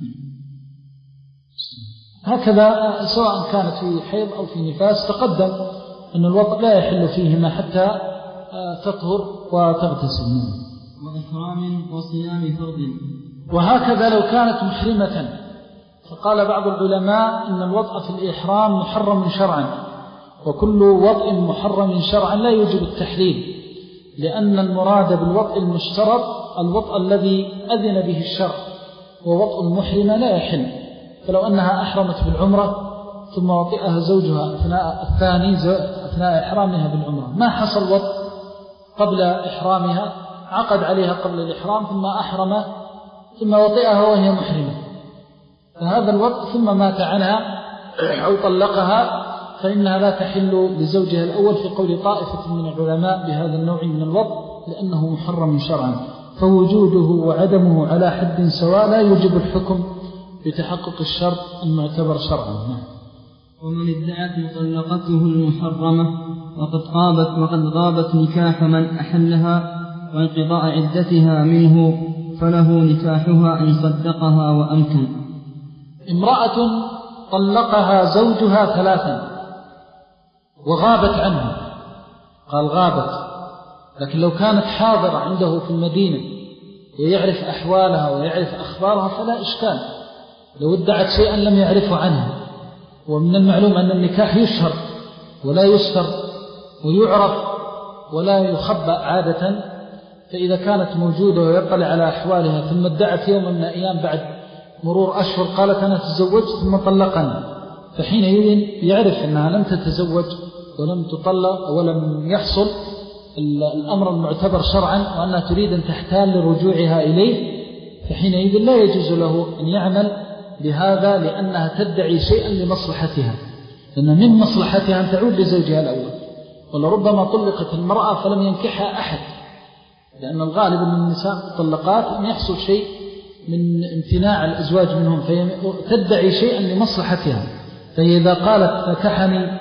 [SPEAKER 2] هكذا سواء كانت في حيض أو في نفاس، تقدم أن الوطء لا يحل فيهما حتى تطهر وتغتسل.
[SPEAKER 1] وإكرام وصيام فرض.
[SPEAKER 2] وهكذا لو كانت محرمة، فقال بعض العلماء إن الوطء في الإحرام محرم شرعا، وكل وطء محرم شرعا لا يوجب التحليل، لأن المراد بالوطء المشترط الوطء الذي أذن به الشرع، ووطء المحرمة لا يحل. فلو أنها أحرمت بالعمرة ثم وطئها زوجها أثناء الثاني أثناء إحرامها بالعمرة، ما حصل وطء قبل إحرامها، عقد عليها قبل الإحرام ثم أحرم ثم وطئها وهي محرمة، فهذا الوطء ثم مات عنها أو طلقها، فإنها لا تحل لزوجها الأول في قول طائفة من العلماء بهذا النوع من الوطء، لأنه محرم شرعا، فوجوده وعدمه على حد سواء لا يوجب الحكم بتحقق الشرط المعتبر شرعا.
[SPEAKER 1] ومن ادعت مطلقته المحرمة وقد غابت وقد غابت نكاح من أحلها وانقضاء عدتها منه، فله نكاحها إن صدقها وأمكن.
[SPEAKER 2] امرأة طلقها زوجها ثلاثا وغابت عنه، قال غابت، لكن لو كانت حاضرة عنده في المدينة ويعرف أحوالها ويعرف أخبارها فلا إشكال. لو ادعت شيئا لم يعرفه عنها، ومن المعلوم أن النكاح يشهر ولا يستر ويعرف ولا يخبأ عادة، فإذا كانت موجودة ويطلع على أحوالها ثم ادعت يوم من الأيام بعد مرور أشهر قالت أنا تزوجت ثم طلقني، فحينئذ يعرف أنها لم تتزوج ولم تطلق ولم يحصل الأمر المعتبر شرعا، وأنها تريد أن تحتال لرجوعها إليه، فحينئذ لا يجوز له أن يعمل بهذا، لأنها تدعي شيئا لمصلحتها، لأن من مصلحتها أن تعود لزوجها الأول. ولربما طلقت المرأة فلم ينكحها أحد، لأن الغالب من النساء المطلقات أن يحصل شيء من امتناع الأزواج منهم، فتدعي شيئا لمصلحتها. فإذا قالت نكحني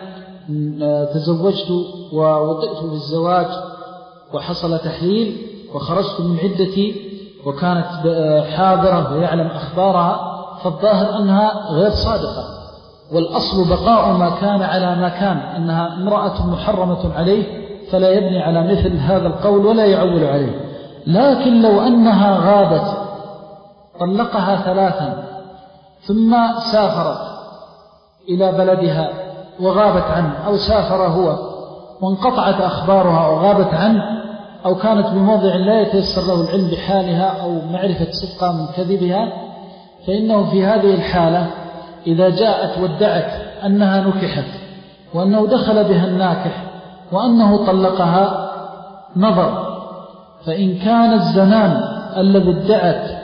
[SPEAKER 2] تزوجت ووطئت بالزواج وحصل تحليل وخرجت من عدتي وكانت حاضرة ويعلم أخبارها، فالظاهر أنها غير صادقة، والأصل بقاء ما كان على ما كان، أنها امرأة محرمة عليه، فلا يبني على مثل هذا القول ولا يعول عليه. لكن لو أنها غابت طلقها ثلاثا ثم سافرت إلى بلدها وغابت عنه، أو سافر هو وانقطعت أخبارها وغابت عنه، أو كانت بموضع لا يتيسر له العلم بحالها أو معرفة صدقها من كذبها، فإنه في هذه الحالة إذا جاءت وادعت أنها نكحت وأنه دخل بها الناكح وأنه طلقها نظر، فإن كان الزمان الذي ادعت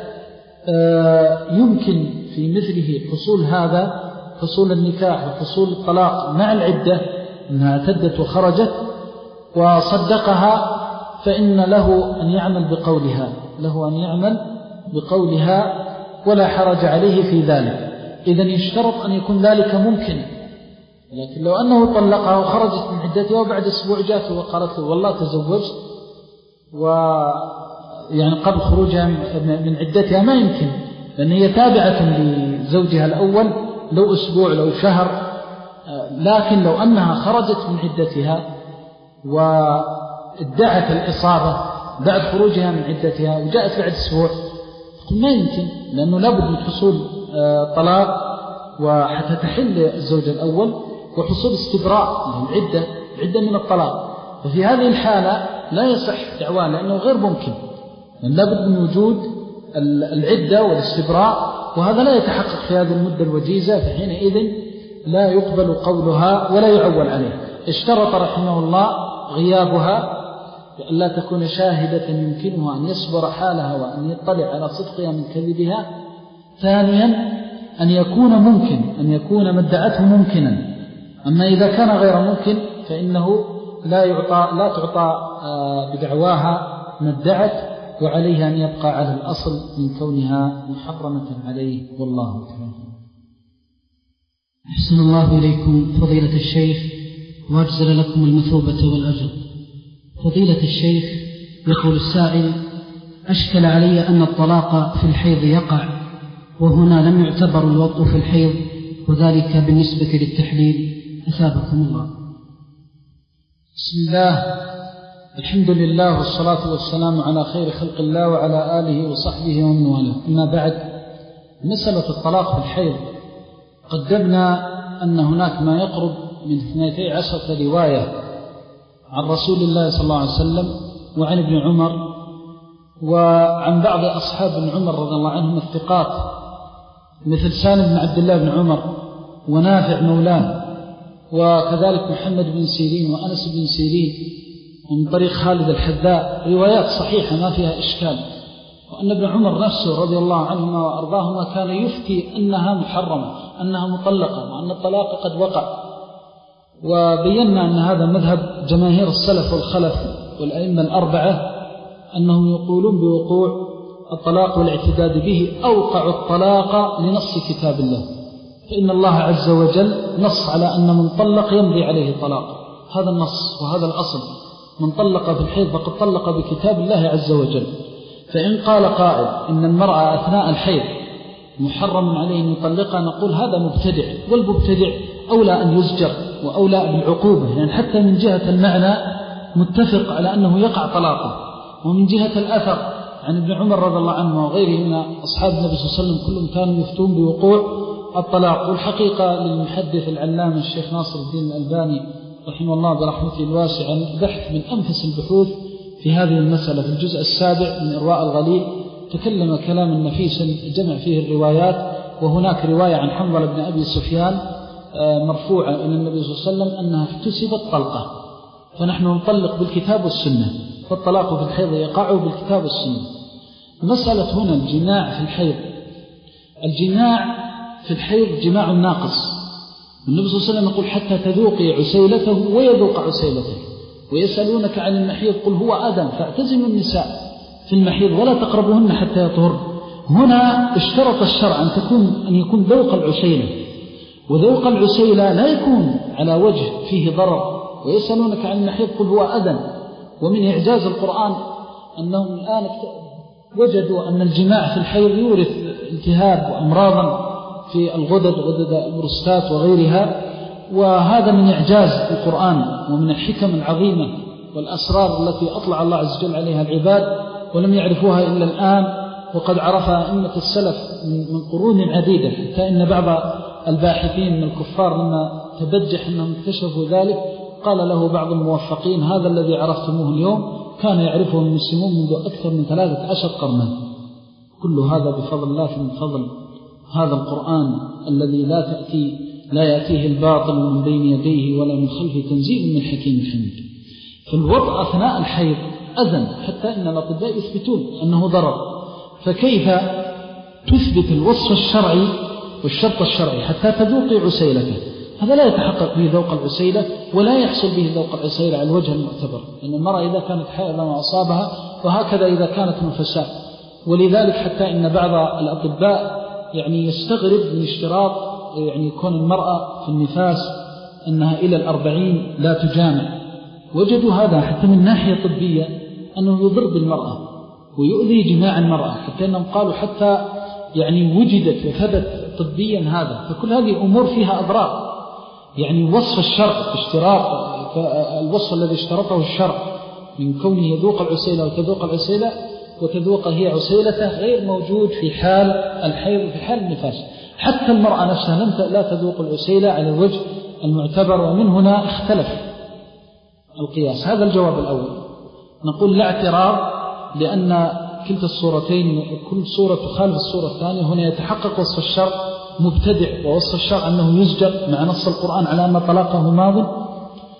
[SPEAKER 2] يمكن في مثله حصول هذا، حصول النكاح وحصول الطلاق مع العدة أنها اعتدت وخرجت وصدقها، فإن له أن يعمل بقولها له أن يعمل بقولها ولا حرج عليه في ذلك. إذن يشترط أن يكون ذلك ممكن. لكن لو أنه طلقها وخرجت من عدتها وبعد أسبوع جاءته وقالت له والله تزوجت، ويعني قبل خروجها من عدتها، ما يمكن، لأن هي تابعة لزوجها الأول لو أسبوع لو شهر. لكن لو أنها خرجت من عدتها وادعت الإصابة بعد خروجها من عدتها وجاءت بعد أسبوع، تقول ما يمكن، لأنه لابد من حصول طلاق وحتى تحل الزوج الأول وحصول استبراء العدة عدة من الطلاق. ففي هذه الحالة لا يصح دعواه لأنه غير ممكن، لأن لابد من وجود العدة والاستبراء، وهذا لا يتحقق في هذه المدة الوجيزة، فحينئذ لا يقبل قولها ولا يعول عليه. اشترط رحمه الله غيابها بأن لا تكون شاهدة يمكنه أن يصبر حالها وأن يطلع على صدقها من كذبها. ثانيا أن يكون ممكن، أن يكون ما ادعته ممكنا. أما إذا كان غير ممكن فإنه لا يعطى لا تعطى بدعواها ما ادعت، وعليها أن يبقى على الأصل من كونها محرمة عليه، والله تعالى.
[SPEAKER 3] أحسن الله إليكم فضيلة الشيخ وأجزل لكم المثوبة والأجر. فضيلة الشيخ، يقول السائل: أشكل علي أن الطلاق في الحيض يقع، وهنا لم يعتبر الوطء في الحيض، وذلك بالنسبة للتحليل، أثابكم الله.
[SPEAKER 2] بسم الله، الحمد لله والصلاة والسلام على خير خلق الله وعلى آله وصحبه ومن والاه. أما بعد، مسألة الطلاق في الحيض قدمنا أن هناك ما يقرب من اثنتي عشرة رواية عن رسول الله صلى الله عليه وسلم وعن ابن عمر وعن بعض أصحاب ابن عمر رضي الله عنهم الثقات، مثل سالم بن عبد الله بن عمر ونافع مولاه، وكذلك محمد بن سيرين وأنس بن سيرين، ومن طريق خالد الحذاء، روايات صحيحة ما فيها إشكال. وأن ابن عمر نفسه رضي الله عنهما وأرضاهما كان يفتي أنها محرمة، أنها مطلقة، وأن الطلاق قد وقع. وبينا أن هذا مذهب جماهير السلف والخلف والأئمة الأربعة، أنهم يقولون بوقوع الطلاق والاعتداد به أوقع الطلاق لنص كتاب الله، فإن الله عز وجل نص على أن من طلق يمضي عليه طلاق، هذا النص وهذا الأصل. من طلق في الحيض فقد طلق بكتاب الله عز وجل. فإن قال قائل إن المرأة أثناء الحيض محرم عليه أن يطلقها، نقول هذا مبتدع، والمبتدع أولى أن يزجر وأولى بالعقوبة، يعني حتى من جهة المعنى متفق على أنه يقع طلاقه. ومن جهة الأثر عن ابن عمر رضي الله عنه وغيره من أصحاب النبي صلى الله عليه وسلم كلهم كانوا يفتون بوقوع الطلاق. والحقيقة للمحدث العلامة الشيخ ناصر الدين الألباني رحمه الله برحمته الواسعة بحث من أنفس البحوث في هذه المسألة، في الجزء السابع من إرواء الغليل تكلم كلاما نفيسا جمع فيه الروايات. وهناك رواية عن حنظلة بن أبي سفيان مرفوعة إلى النبي صلى الله عليه وسلم أنها احتسبت طلقة، فنحن نطلق بالكتاب والسنة، فالطلاق في الحيض يقع بالكتاب والسنة. مسألة هنا الجماع في الحيض، الجماع في الحيض جماع ناقص. النبي صلى الله عليه وسلم يقول: حتى تذوقي عسيلته ويذوق عسيلته، ويسألونك عن المحيض قل هو أذى فاعتزلوا النساء في المحيض ولا تقربوهن حتى يطهرن. هنا اشترط الشرع أن تكون أن يكون ذوق العسيلة، وذوق العسيلة لا يكون على وجه فيه ضرر. ويسألونك عن المحيض قل هو أذى. ومن إعجاز القرآن أنهم الآن وجدوا أن الجماع في الحيض يورث التهاب وأمراضا في الغدد، غدد البروستات وغيرها. وهذا من إعجاز القرآن ومن الحكم العظيمة والأسرار التي أطلع الله عز وجل عليها العباد ولم يعرفوها إلا الآن، وقد عرفها أئمة السلف من قرون عديدة، حتى إن بعض الباحثين من الكفار لما تبجح أنهم اكتشفوا ذلك قال له بعض الموفقين: هذا الذي عرفتموه اليوم كان يعرفه المسلمون منذ أكثر من ثلاثة عشر قرنا. كل هذا بفضل الله، من فضل هذا القرآن الذي لا تأتي لا يأتيه الباطل من بين يديه ولا من خلفه، تنزيل من حكيم حميد. فالوضع أثناء الحيض أذن، حتى إن الأطباء يثبتون أنه ضرر. فكيف تثبت الوصف الشرعي والشرط الشرعي حتى تذوقي عسيلته؟ هذا لا يتحقق به ذوق العسيلة، ولا يحصل به ذوق العسيلة على الوجه المعتبر، لأن المرأة إذا كانت حائضة ما أصابها، وهكذا إذا كانت نفساء. ولذلك حتى إن بعض الأطباء يعني يستغرب من اشتراط يعني يكون المرأة في النفاس أنها إلى الأربعين لا تجامع. وجدوا هذا حتى من ناحية طبية أنه يضر بالمرأة ويؤذي جماع المرأة، حتى أنهم قالوا حتى يعني وجدت وثبت طبيا هذا. فكل هذه أمور فيها أضرار. يعني وصف الشرع اشتراط الوصف الذي اشترطه الشرع من كونه يذوق العسيلة وتذوق العسيلة وتذوق هي عسيلته غير موجود في حال الحيض وفي حال النفاس. حتى المرأة نفسها لم لا تذوق العسيلة على الوجه المعتبر، ومن هنا اختلف القياس. هذا الجواب الأول. نقول لا اعتراض، لأن كلتا الصورتين كل صورة تخالف الصورة الثانية. هنا يتحقق وصف الشرع مبتدع، ووصف الشرع أنه يزجر مع نص القرآن على أن طلاقه ماض.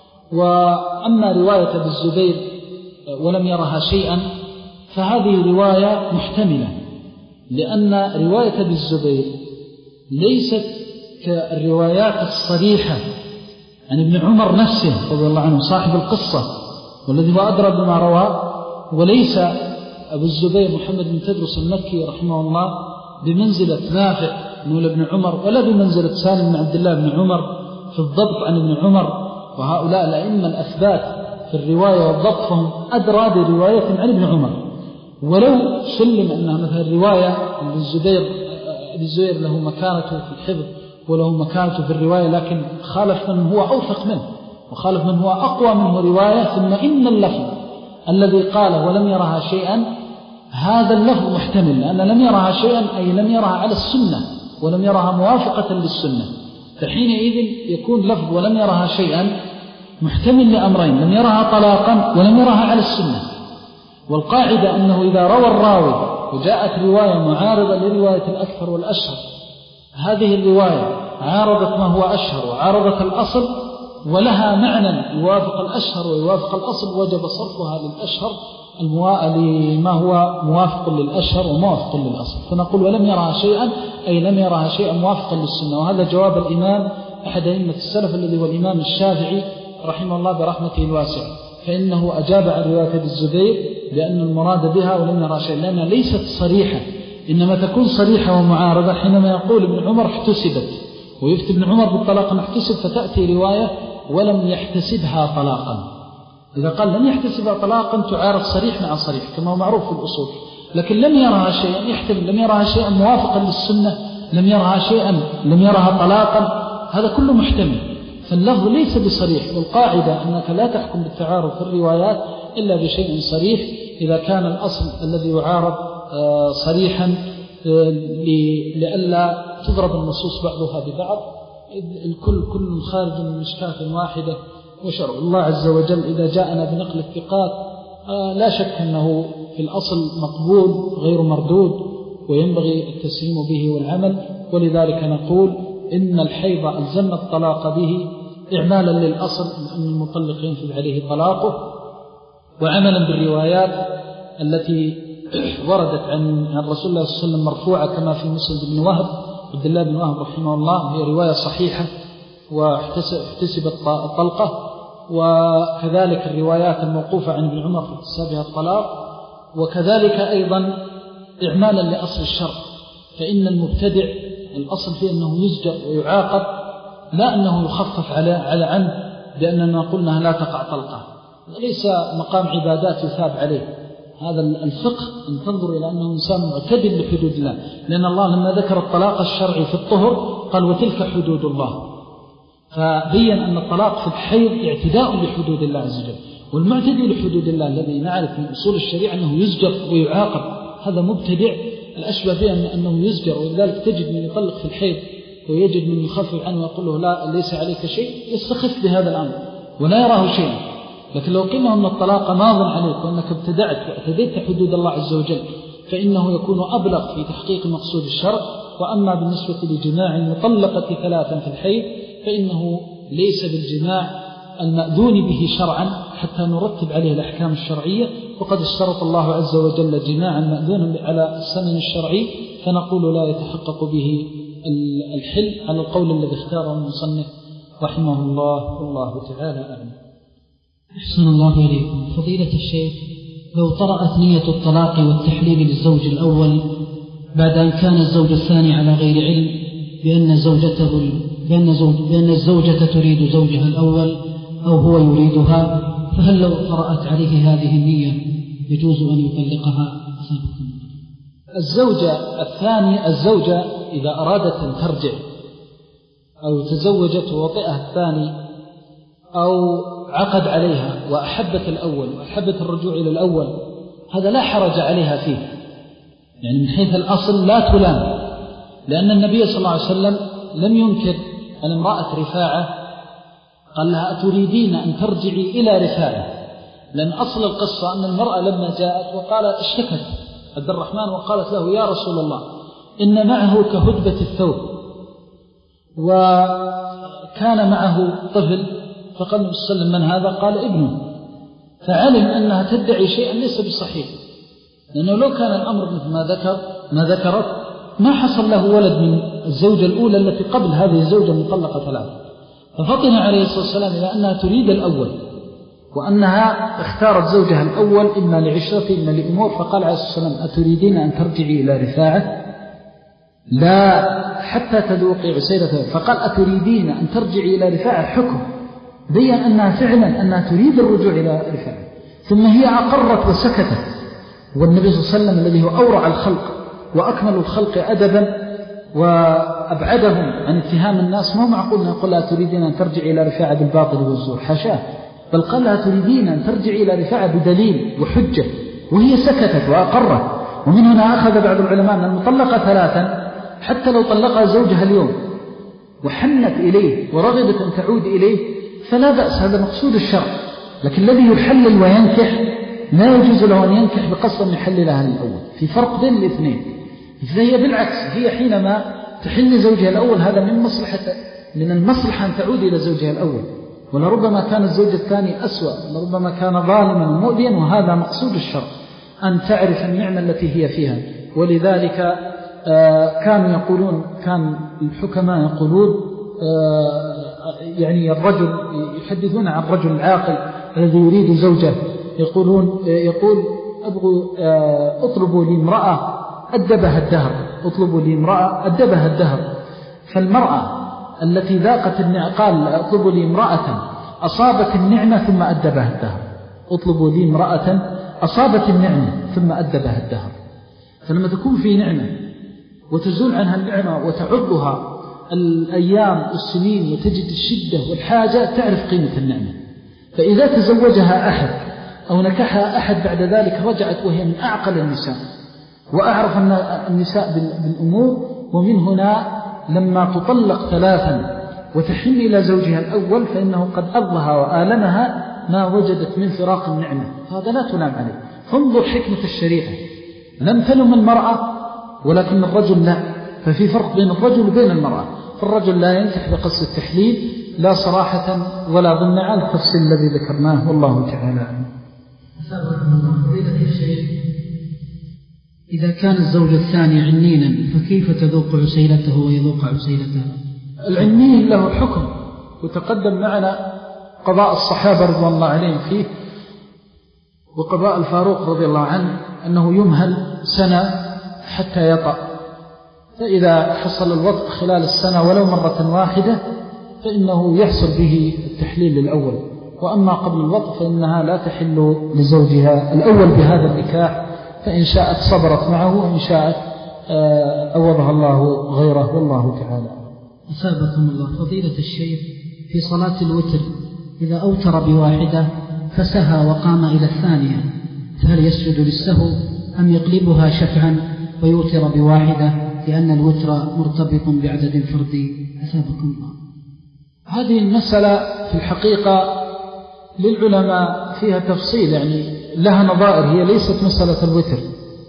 [SPEAKER 2] وأما رواية بالزبير ولم يرها شيئا فهذه رواية محتملة، لأن رواية بالزبير ليست كالروايات الصريحة عن ابن عمر نفسه رضي الله عنه صاحب القصة والذي هو أدرى بما روى، وليس أبو الزبير محمد بن تدرس المكي رحمه الله بمنزلة نافع مولى ابن عمر، ولا بمنزلة سالم بن عبد الله بن عمر في الضبط عن ابن عمر. وهؤلاء الأئمة الأثبات في الرواية والضبط فهم أدرى برواية عن ابن عمر. ولو سلم أنها مثل رواية الزبير الزبير له مكانته في الحفظ وله مكانته في الرواية، لكن خالف من هو أوثق منه وخالف من هو أقوى منه رواية. ثم إن اللفظ الذي قال ولم يرها شيئا هذا اللفظ محتمل، لأن لم يرها شيئا أي لم يرها على السنة ولم يرها موافقة للسنة. فحينئذ يكون لفظ ولم يرها شيئا محتمل لأمرين: لم يرها طلاقا ولم يرها على السنة. والقاعدة أنه إذا روى الراوي وجاءت رواية معارضة لرواية الأكثر والأشهر، هذه الرواية عارضت ما هو أشهر وعارضت الأصل ولها معنى يوافق الأشهر ويوافق الأصل، وجب صرفها للأشهر لما هو موافق للأشهر وموافق للأصل. فنقول ولم يرها شيئا أي لم يرها شيئا موافقا للسنة. وهذا جواب الإمام أحد أئمة السلف الذي هو الإمام الشافعي رحمه الله برحمته الواسعة، فإنه أجاب عن رواية الزبير لأن المراد بها ولم يرها شيئا لأنها ليست صريحة، إنما تكون صريحة ومعارضة حينما يقول ابن عمر احتسبت ويفتي ابن عمر بالطلاق احتسب، فتأتي رواية ولم يحتسبها طلاقا. إذا قال لم يحتسبها طلاقا تعارض صريح مع صريح كما هو معروف في الأصول. لكن لم يرها شيئا يحتمل لم يرها شيئا موافقا للسنة، لم يرها شيئا لم يرها طلاقا، هذا كله محتمل. فاللفظ ليس بصريح، والقاعدة أنك لا تحكم بالتعارض في الروايات إلا بشيء صريح. إذا كان الأصل الذي يعارض صريحا لئلا تضرب النصوص بعضها ببعض، الكل كل خارج من مشكاة واحدة، وشرع الله عز وجل إذا جاءنا بنقل الثقات لا شك أنه في الأصل مقبول غير مردود وينبغي التسليم به والعمل. ولذلك نقول إن الحيض ألزمنا الطلاق به إعمالا للأصل أن المطلق ينفذ عليه طلاقه، وعملا بالروايات التي وردت عن عن رسول الله صلى الله عليه وسلم مرفوعة كما في مسند بن وهب عبد الله بن وهب رحمه الله، هي رواية صحيحة واحتسب الطلقة. وكذلك الروايات الموقوفة عن ابن عمر في احتسابها الطلاق. وكذلك أيضا إعمالا لأصل الشرع، فإن المبتدع الأصل فيه أنه يزجر ويعاقب، لا أنه يخفف على على عنه بأننا قلنا لا تقع طلقة. ليس مقام عبادات يثاب عليه. هذا الفقه أن تنظر إلى أنه إنسان معتدل لحدود الله، لأن الله لما ذكر الطلاق الشرعي في الطهر قال وتلك حدود الله، فبين أن الطلاق في الحيض اعتداء لحدود الله عز وجل. والمعتدي لحدود الله الذي نعرف من أصول الشريعة أنه يزجر ويعاقب، هذا مبتدع الأشبه به أنه يزجر. ولذلك تجد من يطلق في الحيض ويجد من يخفف عنه ويقول له لا ليس عليك شيء، يستخف بهذا الأمر ولا يراه شيئا. لكن لو قلنا أن الطلاق ماض عليك وأنك ابتدعت واعتديت حدود الله عز وجل فإنه يكون أبلغ في تحقيق مقصود الشرع. وأما بالنسبة لجماع المطلقة ثلاثا في الحيض فإنه ليس بالجماع المأذون به شرعا حتى نرتب عليه الأحكام الشرعية، وقد اشترط الله عز وجل جماعا مأذونا على السنن الشرعي، فنقول لا يتحقق به الحل على القول الذي اختاره المصنف رحمه الله، والله تعالى أعلم.
[SPEAKER 3] أحسن الله إليكم. فضيلة الشيخ، لو طرأت نية الطلاق والتحليل للزوج الأول بعد أن كان الزوج الثاني على غير علم بأن زوجته بأن, زوج بأن الزوجة تريد زوجها الأول أو هو يريدها، فهل لو طرأت عليه هذه النية يجوز أن يطلقها؟
[SPEAKER 2] الزوجة الثانية الزوجة إذا أرادت أن ترجع أو تزوجت وطئها الثاني أو عقد عليها وأحبت الأول وأحبت الرجوع إلى الأول هذا لا حرج عليها فيه، يعني من حيث الأصل لا تلام، لأن النبي صلى الله عليه وسلم لم ينكر أن امرأة رفاعة قال لها أتريدين أن ترجعي إلى رفاعة، لأن أصل القصة أن المرأة لما جاءت وقال اشتكت عبد الرحمن وقالت له يا رسول الله إن معه كهدبة الثوب، وكان معه طفل، فقال النبي صلى الله عليه وسلم من هذا؟ قال ابنه، فعلم أنها تدعي شيئا ليس بصحيح، لأنه لو كان الأمر مثل ما ذكر ما ذكرت ما حصل له ولد من الزوجة الأولى التي قبل هذه الزوجة المطلقة ثلاثة. ففطن عليه الصلاة والسلام إلى أنها تريد الأول، وأنها اختارت زوجها الأول إما لعشرته إما لأمور، فقال عليه الصلاة والسلام أتريدين أن ترجعي إلى رفاعة؟ لا حتى تذوقي عسيرة. فقال أتريدين أن ترجعي إلى رفاعة؟ حكم بين أنها فعلا أنها تريد الرجوع إلى رفاعة، ثم هي أقرت وسكتت. والنبي صلى الله عليه وسلم الذي هو أورع الخلق وأكمل الخلق أدبا وأبعدهم عن اتهام الناس، ما هو معقول أن يقول لها تريدين أن ترجعي إلى رفاعة بالباطل والزور، حاشاه، بل قال لها تريدين أن ترجعي إلى رفاعة بدليل وحجة، وهي سكتت وأقرت. ومن هنا أخذ بعض العلماء أن المطلقة ثلاثا حتى لو طلقها زوجها اليوم وحنت إليه ورغبت أن تعود إليه فلا بأس، هذا مقصود الشرع. لكن الذي يحلل وينكح لا يجوز له أن ينكح بقصد أن يحللها الأول، في فرق بين الاثنين. فهي بالعكس، هي حينما تحل زوجها الأول هذا من مصلحة من المصلحة أن تعود إلى زوجها الأول، ولربما كان الزوج الثاني أسوأ، ولربما كان ظالما ومؤذيا، وهذا مقصود الشرع أن تعرف النعمة التي هي فيها. ولذلك كانوا يقولون، كان الحكماء يقولون يعني الرجل يحدثون عن الرجل العاقل الذي يريد زوجه، يقولون يقول أبغوا اطلبوا لي امرأة أدبها الدهر، اطلبوا لي امرأة أدبها الدهر. فالمرأة التي ذاقت النعمة، قال اطلبوا لي امرأة أصابت النعمة ثم أدبها الدهر، اطلبوا لي امرأة أصابت النعمة ثم أدبها الدهر. فلما تكون في نعمة وتزول عنها النعمة وتعضها الأيام والسنين وتجد الشدة والحاجة تعرف قيمة النعمة. فإذا تزوجها أحد أو نكحها أحد بعد ذلك رجعت وهي من أعقل النساء وأعرف أن النساء بالأمور. ومن هنا لما تطلق ثلاثا وتحن إلى زوجها الأول فإنه قد أضلها وآلمها ما وجدت من فراق النعمة، هذا لا تلام عليه. فانظر حكمة الشريعة، لم تلم المرأة ولكن الرجل لا، ففي فرق بين الرجل وبين المرأة. فالرجل لا ينكح بقصد التحليل لا صراحة ولا ضمن على التفصيل الذي ذكرناه، والله تعالى.
[SPEAKER 3] إذا كان الزوج الثاني عنينا فكيف تذوق عسيلته ويذوق عسيلتها؟
[SPEAKER 2] العنين له حكم، وتقدم معنا قضاء الصحابة رضي الله عليهم فيه، وقضاء الفاروق رضي الله عنه أنه يمهل سنة حتى يطأ، فإذا حصل الوطء خلال السنة ولو مرة واحدة فإنه يحصل به التحليل الأول، وأما قبل الوطء فإنها لا تحل لزوجها الأول بهذا النكاح، فإن شاءت صبرت معه وإن شاءت أوضها الله غيره، والله تعالى.
[SPEAKER 3] أثابكم الله. فضيلة الشيخ، في صلاة الوتر إذا أوتر بواحدة فسهى وقام إلى الثانية فهل يسجد للسهو أم يقلبها شفعا ويوتر بواحدة لأن الوتر مرتبط بعدد فردي؟ أثابكم الله.
[SPEAKER 2] هذه المسألة في الحقيقة للعلماء فيها تفصيل، يعني لها نظائر، هي ليست مسألة الوتر.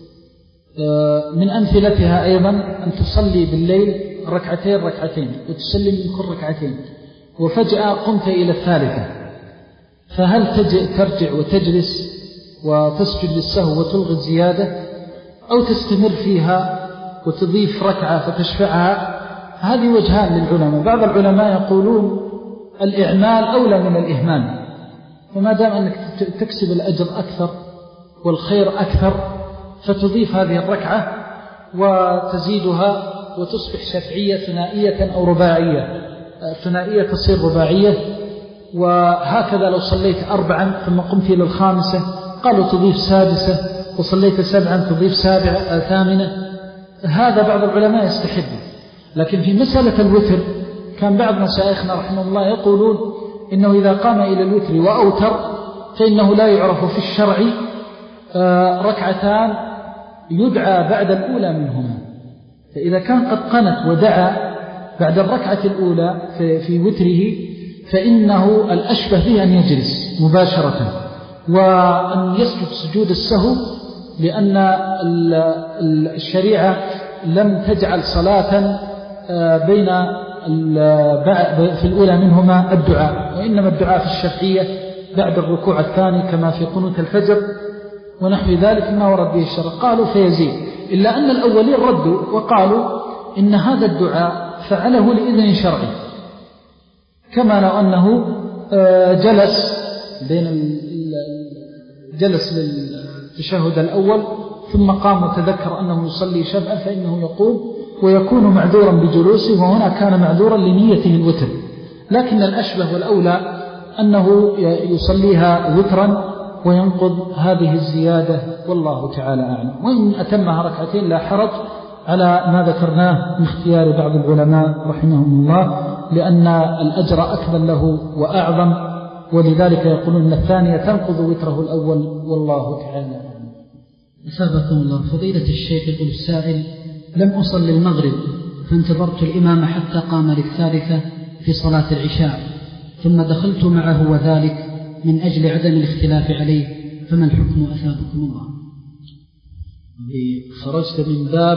[SPEAKER 2] من أمثلتها أيضا أن تصلي بالليل ركعتين ركعتين وتسلم من كل ركعتين وفجأة قمت إلى الثالثة، فهل ترجع وتجلس وتسجد للسهو وتلغي الزيادة أو تستمر فيها وتضيف ركعة فتشفعها؟ هذه وجهان للعلماء. بعض العلماء يقولون الإعمال أولى من الإهمال، فما دام أنك تكسب الأجر أكثر والخير أكثر فتضيف هذه الركعة وتزيدها وتصبح شفعية ثنائية أو رباعية، ثنائية تصير رباعية. وهكذا لو صليت أربعا ثم قمت إلى الخامسة قالوا تضيف سادسة، وصليت سبعا تضيف سابعة ثامنة. هذا بعض العلماء يستحب. لكن في مسألة الوتر كان بعض مشايخنا رحمه الله يقولون إنه إذا قام إلى الوتر وأوتر فإنه لا يعرف في الشرع ركعتان يدعى بعد الأولى منهما. فإذا كان قد قنت ودعا بعد الركعة الأولى في, في وتره فإنه الأشبه به أن يجلس مباشرة وأن يسجد سجود السهو، لأن الشريعة لم تجعل صلاة بين في الأولى منهما الدعاء، وإنما الدعاء في الشرعية بعد الركوع الثاني كما في قنوت الفجر ونحو ذلك ما ورد به الشرع. قالوا فيزيد، إلا أن الأولين ردوا وقالوا إن هذا الدعاء فعله لإذن شرعي، كما لو أنه جلس بين جلس للتشهد الأول ثم قام وتذكر أنه يصلي شفعا فإنه يقوم ويكون معذورا بجلوسه، وهنا كان معذورا لنيته الوتر. لكن الأشبه والأولى أنه يصليها وترا وينقض هذه الزيادة، والله تعالى أعلم. وإن أتمها ركعتين لا حرج على ما ذكرناه من اختيار بعض العلماء رحمهم الله، لأن الأجر أكبر له وأعظم، ولذلك يقولون أن الثانية تنقض وتره الأول، والله تعالى أعلم.
[SPEAKER 3] أثابكم الله. فضيلة الشيخ يقول السائل: لم أصل المغرب فانتظرت الإمام حتى قام للثالثة في صلاة العشاء، ثم دخلت معه وذلك من أجل عدم الاختلاف عليه، فما الحكم أثابكم الله؟
[SPEAKER 2] خرجت من باب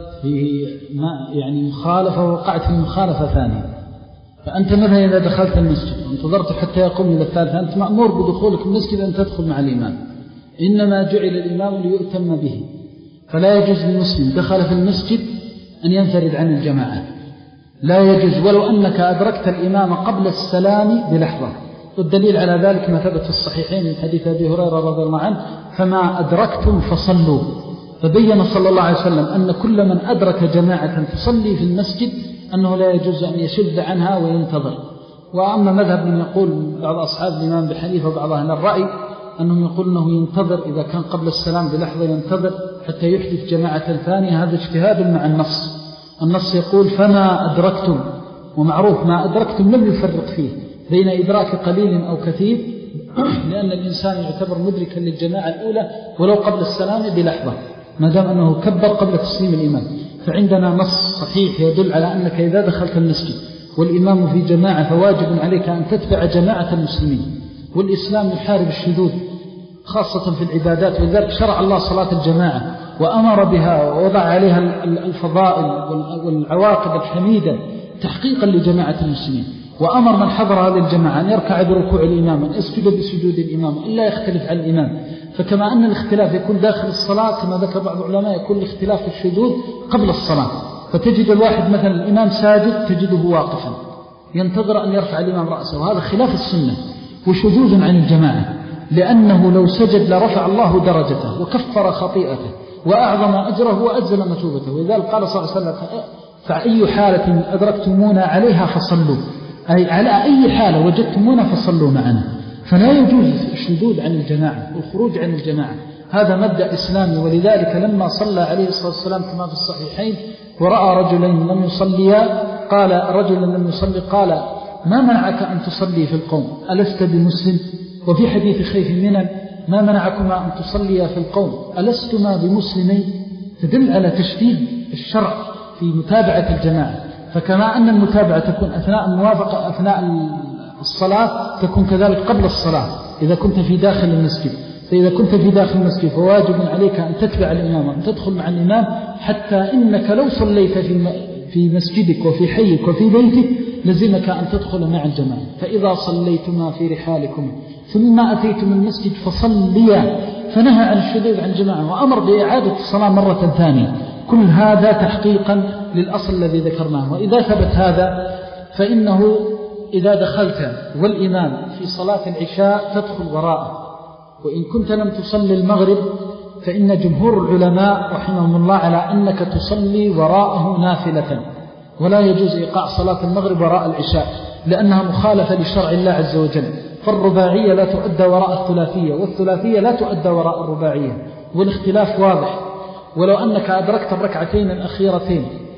[SPEAKER 2] في يعني مخالفة ووقعت في مخالفة ثانية. فأنت مثلا إذا دخلت المسجد وانتظرت حتى يقوم إلى الثالثة أنت مأمور بدخولك المسجد أن تدخل مع الإمام، إنما جعل الإمام ليؤتم به، فلا يجوز للمسلم دخل في المسجد أن ينفرد عن الجماعة، لا يجوز ولو أنك أدركت الإمام قبل السلام بلحظة. والدليل على ذلك ما ثبت في الصحيحين من حديث أبي هريرة رضي الله عنه: فما أدركتم فصلوا. فبين صلى الله عليه وسلم أن كل من أدرك جماعة تصلي في المسجد أنه لا يجوز أن يشذ عنها وينتظر. وأما مذهب من يقول بعض أصحاب الإمام بحنيفة وبعض أهل الرأي أنهم يقول أنه ينتظر إذا كان قبل السلام بلحظة ينتظر حتى يحدث جماعة ثانية، هذا اجتهاد مع النص. النص يقول فما أدركتم، ومعروف ما أدركتم لم يفرق فيه بين إدراك قليل أو كثير، لأن الإنسان يعتبر مدركا للجماعة الأولى ولو قبل السلام بلحظة ما دام أنه كبر قبل تسليم الإمام. فعندنا نص صحيح يدل على أنك إذا دخلت المسجد والإمام في جماعة فواجب عليك أن تتبع جماعة المسلمين. والإسلام يحارب الشذوذ خاصة في العبادات، ولذلك شرع الله صلاة الجماعة وأمر بها ووضع عليها الفضائل والعواقب الحميدة تحقيقا لجماعة المسلمين، وأمر من حضر هذه الجماعة أن يركع بركوع الإمام وأن يسجد بسجود الإمام إلا يختلف عن الإمام. فكما أن الاختلاف يكون داخل الصلاة كما ذكر بعض العلماء يكون الاختلاف في الشذوذ قبل الصلاة. فتجد الواحد مثلا الإمام ساجد تجده واقفا ينتظر أن يرفع الإمام رأسه، وهذا خلاف السنة وشذوذ عن الجماعة، لأنه لو سجد لرفع الله درجته وكفر خطيئته وأعظم أجره وأجزل مثوبته. ولذلك قال صلى الله عليه وسلم: فأي حالة أدركتمونا عليها فصلوا، أي على أي حالة وجدتمونا فصلوا معنا. فلا يجوز الشذوذ عن الجماعة والخروج عن الجماعة، هذا مبدأ إسلامي. ولذلك لما صلى عليه الصلاة والسلام كما في الصحيحين ورأى رجلين لم يصليا، قال رجل لم يصلي قال: ما منعك أن تصلي في القوم؟ ألست بمسلم؟ وفي حديث خيف منن: ما منعكما أن تصليا في القوم؟ ألستما بمسلمين؟ تدل على تشديد الشرع في متابعة الجماعة. فكما أن المتابعة تكون أثناء الموافقة أثناء الصلاة تكون كذلك قبل الصلاة إذا كنت في داخل المسجد. فإذا كنت في داخل المسجد فواجب عليك أن تتبع الإمام وأن تدخل مع الإمام، حتى إنك لو صليت في في مسجدك وفي حيك وفي بيتك لزمك أن تدخل مع الجماعة. فإذا صليتما في رحالكم ثم أتيتم المسجد فصليا، فنهى عن الشذوذ عن الجماعة وأمر بإعادة الصلاة مرة ثانية. كل هذا تحقيقا للأصل الذي ذكرناه. وإذا ثبت هذا فإنه إذا دخلت والإمام في صلاة العشاء تدخل وراءه، وإن كنت لم تصلي المغرب فإن جمهور العلماء رحمهم الله على أنك تصلي وراءه نافلة، ولا يجوز إيقاع صلاة المغرب وراء العشاء لأنها مخالفة لشرع الله عز وجل. فالرباعية لا تؤدى وراء الثلاثية، والثلاثية لا تؤدى وراء الرباعية، والاختلاف واضح. ولو أنك أدركت الركعتين الأخيرتين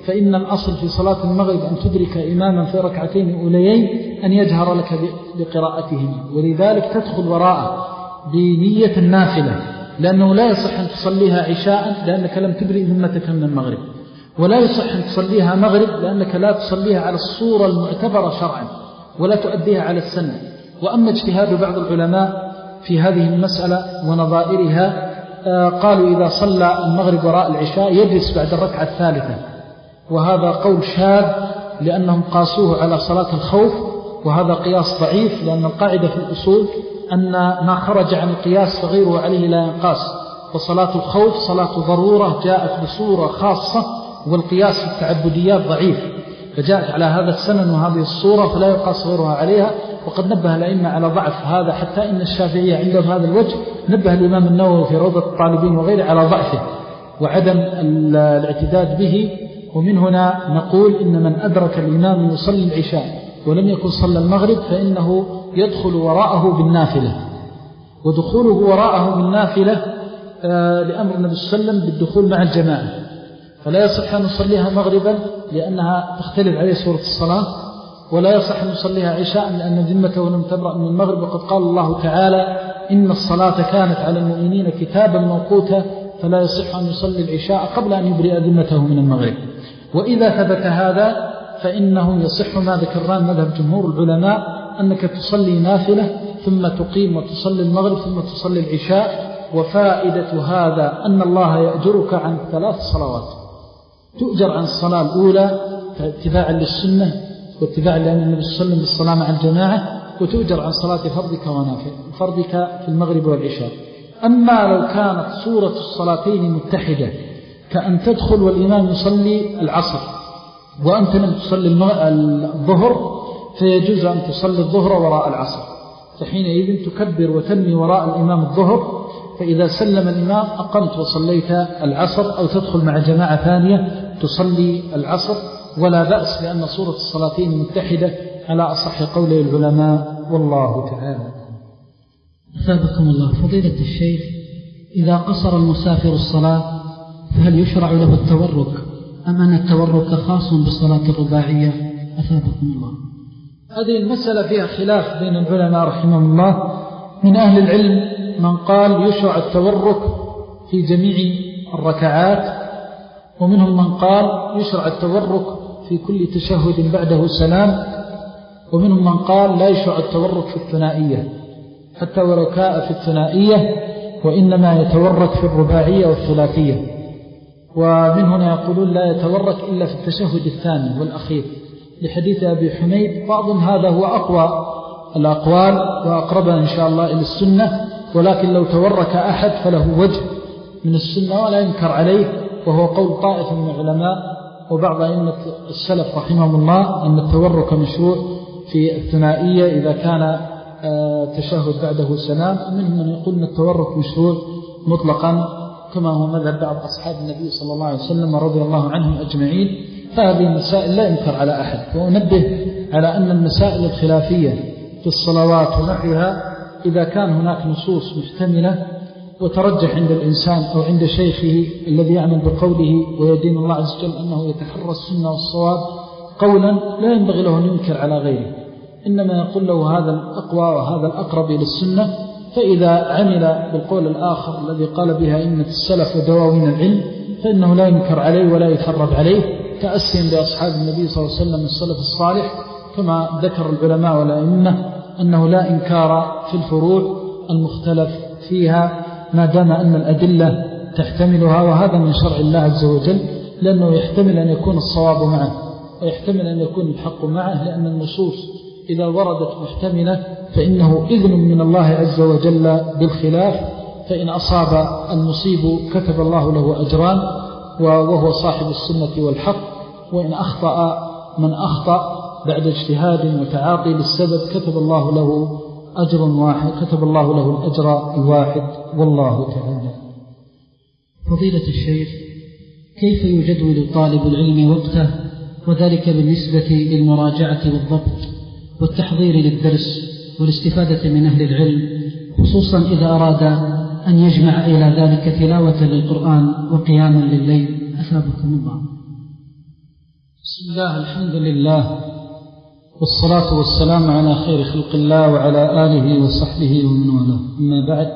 [SPEAKER 2] فإن الأصل في صلاة المغرب أن تدرك إماما في ركعتين أوليين أن يجهر لك بقراءتهما، ولذلك تدخل وراءه بنية النافلة، لأنه لا يصح أن تصليها عشاء لأنك لم تبرئ ذمتك من المغرب، ولا يصح أن تصليها مغرب لأنك لا تصليها على الصورة المعتبرة شرعا ولا تؤديها على السنة. وأما اجتهاد بعض العلماء في هذه المسألة ونظائرها، قالوا إذا صلى المغرب وراء العشاء يجلس بعد الركعة الثالثة، وهذا قول شاذ لأنهم قاسوه على صلاة الخوف، وهذا قياس ضعيف، لأن القاعدة في الأصول أن ما خرج عن القياس فغيره عليه لا ينقاس، وصلاة الخوف صلاة ضرورة جاءت بصورة خاصة، والقياس في التعبديات ضعيف، فجاءت على هذا السنن وهذه الصورة فلا يقاس غيرها عليها. وقد نبه الأئمة على ضعف هذا، حتى إن الشافعية عندهم هذا الوجه، نبه الإمام النووي في روضة الطالبين وغيره على ضعفه وعدم الاعتداد به. ومن هنا نقول إن من أدرك الإمام يصلي العشاء ولم يكن صلى المغرب فإنه يدخل وراءه بالنافلة، ودخوله وراءه بالنافلة لأمر النبي صلى الله عليه وسلم بالدخول مع الجماعة، فلا يصح أن نصليها مغربا لأنها تختلف عليه سورة الصلاة، ولا يصح أن نصليها عشاء لأن ذمته لم تبرأ من المغرب، وقد قال الله تعالى إن الصلاة كانت على المؤمنين كتابا موقوتا، فلا يصح أن يصلي العشاء قبل أن يبرئ ذمته من المغرب. وإذا ثبت هذا فإنه يصح ما ذكرناه مذهب جمهور العلماء، أنك تصلي نافلة ثم تقيم وتصلي المغرب ثم تصلي العشاء. وفائدة هذا أن الله يأجرك عن ثلاث صلوات، تؤجر عن الصلاة الأولى اتباعا للسنة واتباعا لأن النبي صلى الله عليه وسلم بالصلاة مع الجماعة، وتؤجر عن صلاة فرضك ونافل فرضك في المغرب والعشاء. أما لو كانت صورة الصلاتين متحدة كأن تدخل والإمام يصلي العصر وأنت لم تصلي الظهر، فيجوز أن تصلي الظهر وراء العصر، فحينئذ تكبر وتنمي وراء الإمام الظهر، فإذا سلم الإمام أقمت وصليت العصر، أو تدخل مع جماعة ثانية تصلي العصر، ولا بأس لأن صورة الصلاتين متحدة على أصح قول العلماء، والله تعالى.
[SPEAKER 3] أثابكم الله. فضيلة الشيخ، إذا قصر المسافر الصلاة فهل يشرع له التورك أم أن التورك خاص بالصلاة الرباعية؟ أثابكم الله.
[SPEAKER 2] هذه المسألة فيها خلاف بين العلماء رحمهم الله. من أهل العلم من قال يشرع التورك في جميع الركعات، ومنهم من قال يشرع التورك في كل تشهد بعده سلام، ومنهم من قال لا يشرع التورك في الثنائية حتى ولو كان في الثنائية، وإنما يتورك في الرباعية والثلاثية. ومن هنا يقولون لا يتورك إلا في التشهد الثاني والأخير لحديث أبي حميد. بعض هذا هو أقوى الأقوال وأقربها إن شاء الله إلى السنة، ولكن لو تورك أحد فله وجه من السنة ولا ينكر عليه، وهو قول طائفة من العلماء وبعض أئمة السلف رحمهم الله أن التورك مشروع في الثنائية إذا كان تشهد بعده سلام، ومنهم من يقول أن التورك مشروع مطلقا كما هو مذهب بعض أصحاب النبي صلى الله عليه وسلم رضي الله عنهم أجمعين. فهذه المسائل لا ينكر على أحد. وأنبه على أن المسائل الخلافية في الصلوات ونحوها إذا كان هناك نصوص محتملة وترجح عند الإنسان أو عند شيخه الذي يعمل بقوله ويدين الله عز وجل أنه يتحرى السنة والصواب قولا، لا ينبغي له أن ينكر على غيره، إنما يقول له هذا الأقوى وهذا الأقرب إلى السنة. فإذا عمل بالقول الآخر الذي قال بها أئمة السلف ودواوين العلم فإنه لا ينكر عليه ولا يثرب عليه، تأسيا بأصحاب النبي صلى الله عليه وسلم السلف الصالح، كما ذكر العلماء والأئمة أنه لا إنكار في الفروع المختلف فيها ما دام أن الأدلة تحتملها، وهذا من شرع الله عز وجل، لأنه يحتمل أن يكون الصواب معه ويحتمل أن يكون الحق معه، لأن النصوص إذا وردت محتملة فإنه إذن من الله عز وجل بالخلاف، فإن أصاب المصيب كتب الله له أجران وهو صاحب السنة والحق، وإن أخطأ من أخطأ بعد اجتهاد وتعاطي للسبب كتب الله له أجر واحد، كتب الله له الأجر الواحد، والله تعالى.
[SPEAKER 3] فضيلة الشيخ، كيف يجدول طالب العلم وقته، وذلك بالنسبة للمراجعة والضبط والتحضير للدرس والاستفادة من أهل العلم، خصوصا إذا أراد أن يجمع إلى ذلك تلاوة للقرآن وقياما لليل؟ أثابكم الله.
[SPEAKER 2] بسم الله، الحمد لله، والصلاة والسلام على خير خلق الله وعلى آله وصحبه ومن والاه. أما بعد،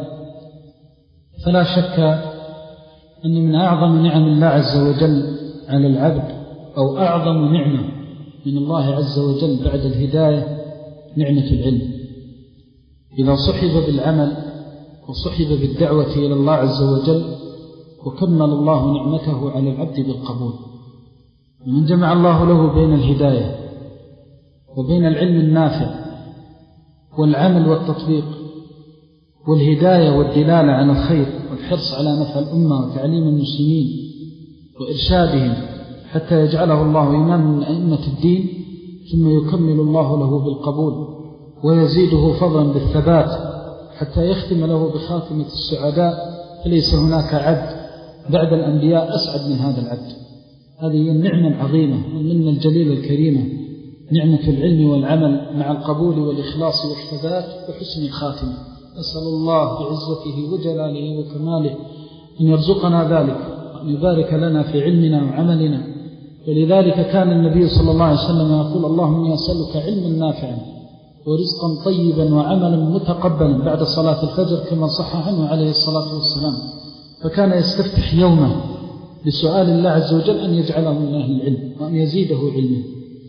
[SPEAKER 2] فلا شك أن من أعظم نعم الله عز وجل على العبد، أو أعظم نعمة من الله عز وجل بعد الهداية، نعمة العلم. إذا صحب بالعمل وصحب بالدعوة إلى الله عز وجل، وكمل الله نعمته على العبد بالقبول. ومن جمع الله له بين الهداية وبين العلم النافع والعمل والتطبيق، والهداية والدلالة على الخير والحرص على نفع الأمة وتعليم المسلمين وإرشادهم حتى يجعله الله إماما من أئمة الدين، ثم يكمل الله له بالقبول ويزيده فضلا بالثبات حتى يختم له بخاتمة السعداء. فليس هناك عبد بعد الأنبياء أسعد من هذا العبد. هذه هي النعمة العظيمة والمنة الجليلة الكريمة، نعمة العلم والعمل مع القبول والإخلاص والثبات وحسن الخاتمة. أسأل الله بعزته وجلاله وكماله أن يرزقنا ذلك، وأن يبارك لنا في علمنا وعملنا. ولذلك كان النبي صلى الله عليه وسلم يقول: اللهم أسألك علما نافعا ورزقا طيبا وعملا متقبلا بعد صلاة الفجر، كما صح عنه عليه الصلاة والسلام. فكان يستفتح يومه بسؤال الله عز وجل أن يجعله من أهل العلم وأن يزيده علما.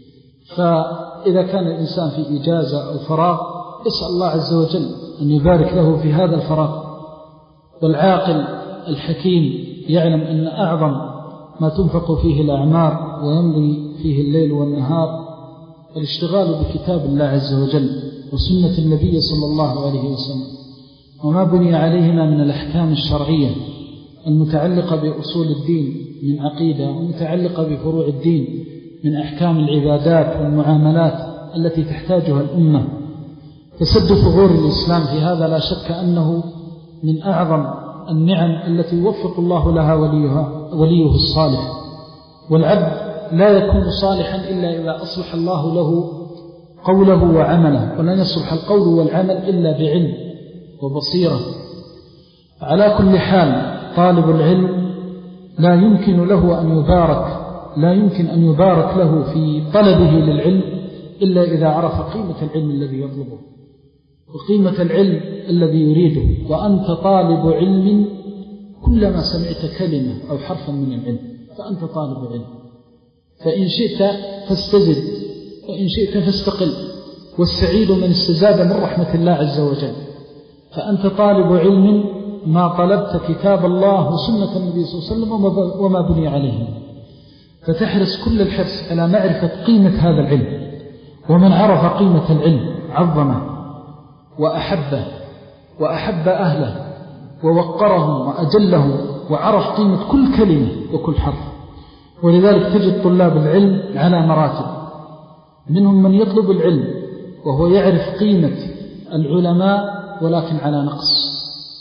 [SPEAKER 2] فإذا كان الإنسان في إجازة أو فراغ، يسأل الله عز وجل أن يبارك له في هذا الفراغ. والعاقل الحكيم يعلم أن أعظم ما تنفق فيه الأعمار ويمضي فيه الليل والنهار الاشتغال بكتاب الله عز وجل وسنة النبي صلى الله عليه وسلم، وما بني عليهما من الأحكام الشرعية المتعلقة بأصول الدين من عقيدة، ومتعلقة بفروع الدين من أحكام العبادات والمعاملات التي تحتاجها الأمة. فسد ثغور الإسلام في هذا لا شك أنه من أعظم النعم التي يوفق الله لها وليها وليه الصالح. والعبد لا يكون صالحا إلا إذا أصلح الله له قوله وعمله، ولن يصلح القول والعمل إلا بعلم وبصيرة. على كل حال، طالب العلم لا يمكن له أن يبارك لا يمكن أن يبارك له في طلبه للعلم إلا إذا عرف قيمة العلم الذي يطلبه وقيمة العلم الذي يريده. وأنت طالب علم، كلما سمعت كلمة أو حرفا من العلم فأنت طالب علم. فإن شئت فاستزد، وإن شئت فاستقل، والسعيد من استزاد من رحمة الله عز وجل. فأنت طالب علم ما طلبت كتاب الله وسنة النبي صلى الله عليه وسلم وما بني عليه، فتحرص كل الحرص على معرفة قيمة هذا العلم. ومن عرف قيمة العلم عظمه وأحبه وأحب أهله ووقرهم وأجلهم، وعرف قيمة كل كلمة وكل حرف. ولذلك تجد طلاب العلم على مراتب، منهم من يطلب العلم وهو يعرف قيمة العلماء ولكن على نقص،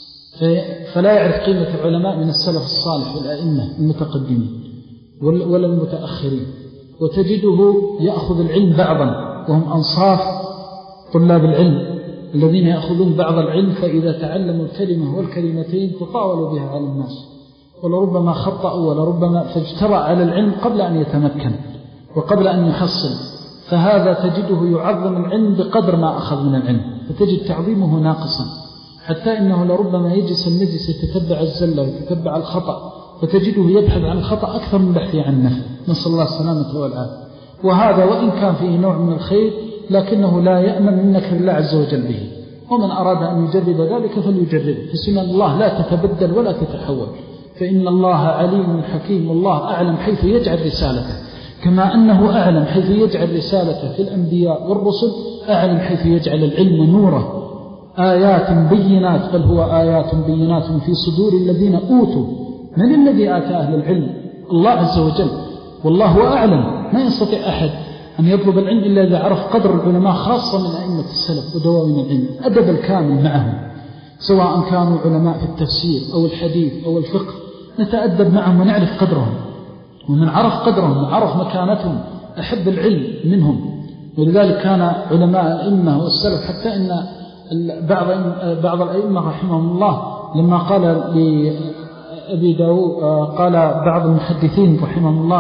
[SPEAKER 2] فلا يعرف قيمة العلماء من السلف الصالح والأئمة المتقدمين ولا المتأخرين. وتجده يأخذ العلم بعضا، وهم أنصاف طلاب العلم الذين يأخذون بعض العلم، فإذا تعلموا الكلمة والكلمتين تطاولوا بها على الناس، ولربما خطأوا ولربما فاجترأ على العلم قبل أن يتمكن وقبل أن يحصل. فهذا تجده يعظم العلم بقدر ما أخذ من العلم، فتجد تعظيمه ناقصا، حتى إنه لربما يجلس المجلس يتتبع الزلة ويتتبع الخطأ، فتجده يبحث عن الخطأ أكثر من بحثه عن النفع، نسأل الله السلامة والعافية. وهذا وإن كان فيه نوع من الخير، لكنه لا يأمن منك بالله عز وجل به. ومن أراد أن يجرب ذلك فليجربه، فسنن الله لا تتبدل ولا تتحول، فإن الله عليم حكيم، والله أعلم حيث يجعل رسالته، كما أنه أعلم حيث يجعل رسالته في الأنبياء والرسل، أعلم حيث يجعل العلم نوره آيات بينات، بل هو آيات بينات في صدور الذين أوتوا. من الذي آتى أهل العلم؟ الله عز وجل، والله أعلم. ما يستطيع أحد أن يطلب العلم إلا إذا عرف قدر العلماء، خاصة من أئمة السلف ودواوين العلم، أدب الكامل معهم، سواء كانوا علماء في التفسير أو الحديث أو الفقه، نتأدب معهم ونعرف قدرهم. ومن عرف قدرهم وعرف مكانتهم أحب العلم منهم. ولذلك كان علماء الأئمة والسلف، حتى إن بعض بعض الأئمة رحمهم الله لما قال لأبي داود، قال بعض المحدثين رحمهم الله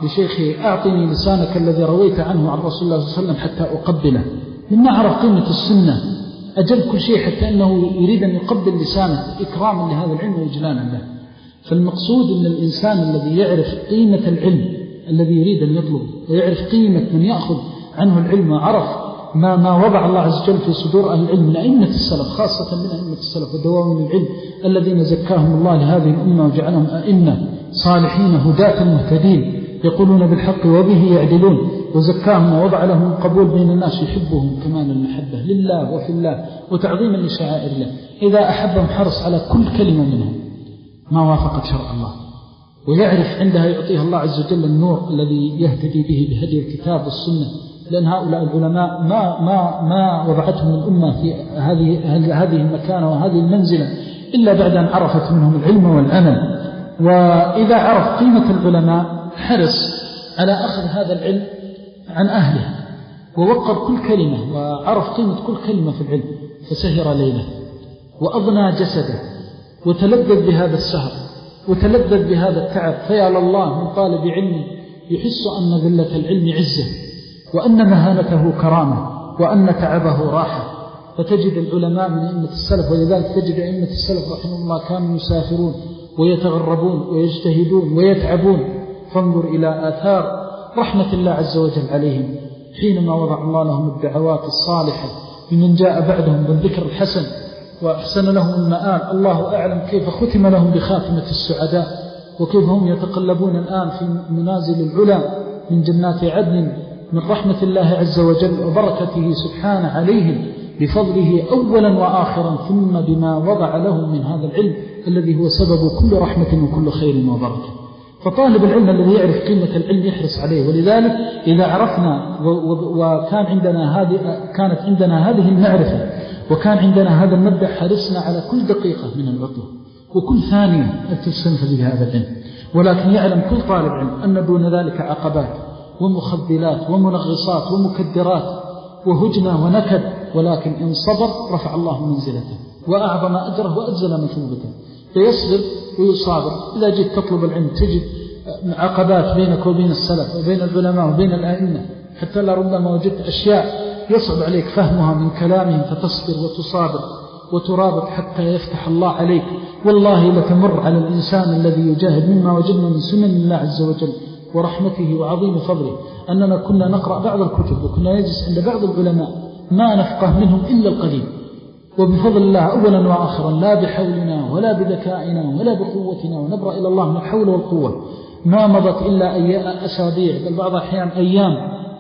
[SPEAKER 2] لشيخه أعطني لسانك الذي رويت عنه عن رسول الله صلى الله عليه وسلم حتى أقبله، مما عرف قيمة السنة أجل كل شيء حتى أنه يريد أن يقبل لسانه إكراما لهذا العلم وإجلالا له. فالمقصود أن الإنسان الذي يعرف قيمة العلم الذي يريد أن يطلب ويعرف قيمة من يأخذ عنه العلم وعرف ما, ما وضع الله عز وجل في صدور أهل العلم من أئمة السلف، خاصة من أئمة السلف ودوام العلم الذين زكاهم الله لهذه الأمة وجعلهم أئمة صالحين هداة مهتدين يقولون بالحق وبه يعدلون، وزكاهم ووضع لهم قبول بين الناس يحبهم كمال المحبة لله وفي الله وتعظيما لشعائر الله. إذا أحبهم حرص على كل كلمة منهم ما وافقت شرع الله، ويعرف عندها يعطيها الله عز وجل النور الذي يهتدي به بهدي الكتاب والسنة، لأن هؤلاء العلماء ما ما ما وضعتهم الأمة في هذه هذه المكانة وهذه المنزلة إلا بعد أن عرفت منهم العلم والعمل. وإذا عرف قيمة العلماء حرص على أخذ هذا العلم عن أهله، ووقر كل كلمة وعرف قيمة كل كلمة في العلم، فسهر ليله وأضنى جسده وتلذذ بهذا السهر وتلذذ بهذا التعب. فيا لله من طالب علم يحس أن ذلة العلم عزة، وأن مهانته كرامة، وأن تعبه راحة. فتجد العلماء من أئمة السلف، ولذلك تجد أئمة السلف رحمه الله كانوا يسافرون ويتغربون ويجتهدون ويتعبون. فانظر إلى آثار رحمة الله عز وجل عليهم حينما وضع الله لهم الدعوات الصالحة لمن جاء بعدهم بالذكر الحسن وأحسن لهم المآل. الله أعلم كيف ختم لهم بخاتمة السعداء، وكيف هم يتقلبون الآن في منازل العلا من جنات عدن من رحمة الله عز وجل وبركته سبحانه عليهم بفضله أولا وآخرا، ثم بما وضع لهم من هذا العلم الذي هو سبب كل رحمة وكل خير وبركة. فطالب العلم الذي يعرف قيمة العلم يحرص عليه. ولذلك إذا عرفنا وكان عندنا هذه كانت عندنا هذه المعرفة وكان عندنا هذا المبدأ، حرصنا على كل دقيقة من العطلة وكل ثانية تستنفذ بهذا العلم. ولكن يعلم كل طالب علم أن دون ذلك عقبات ومخذلات ومنغصات ومكدرات وهجنة ونكد، ولكن إن صبر رفع الله منزلته وأعظم أجره وأجزل مثوبته. فيصبر ويصابر. إذا جيت تطلب العلم تجد عقبات بينك وبين السلف وبين العلماء وبين الأئمة، حتى لربما وجدت أشياء يصعب عليك فهمها من كلامهم، فتصبر وتصابر وترابط حتى يفتح الله عليك. والله لتمر على الإنسان الذي يجاهد مما وجدنا من سنن الله عز وجل ورحمته وعظيم فضله، أننا كنا نقرأ بعض الكتب وكنا نجلس عند بعض العلماء ما نفقه منهم إلا القليل، وبفضل الله أولا وآخرا لا بحولنا ولا بذكائنا ولا بقوتنا، ونبرأ إلى الله من الحول والقوة. ما مضت إلا أسابيع بل بعض أحيان أيام،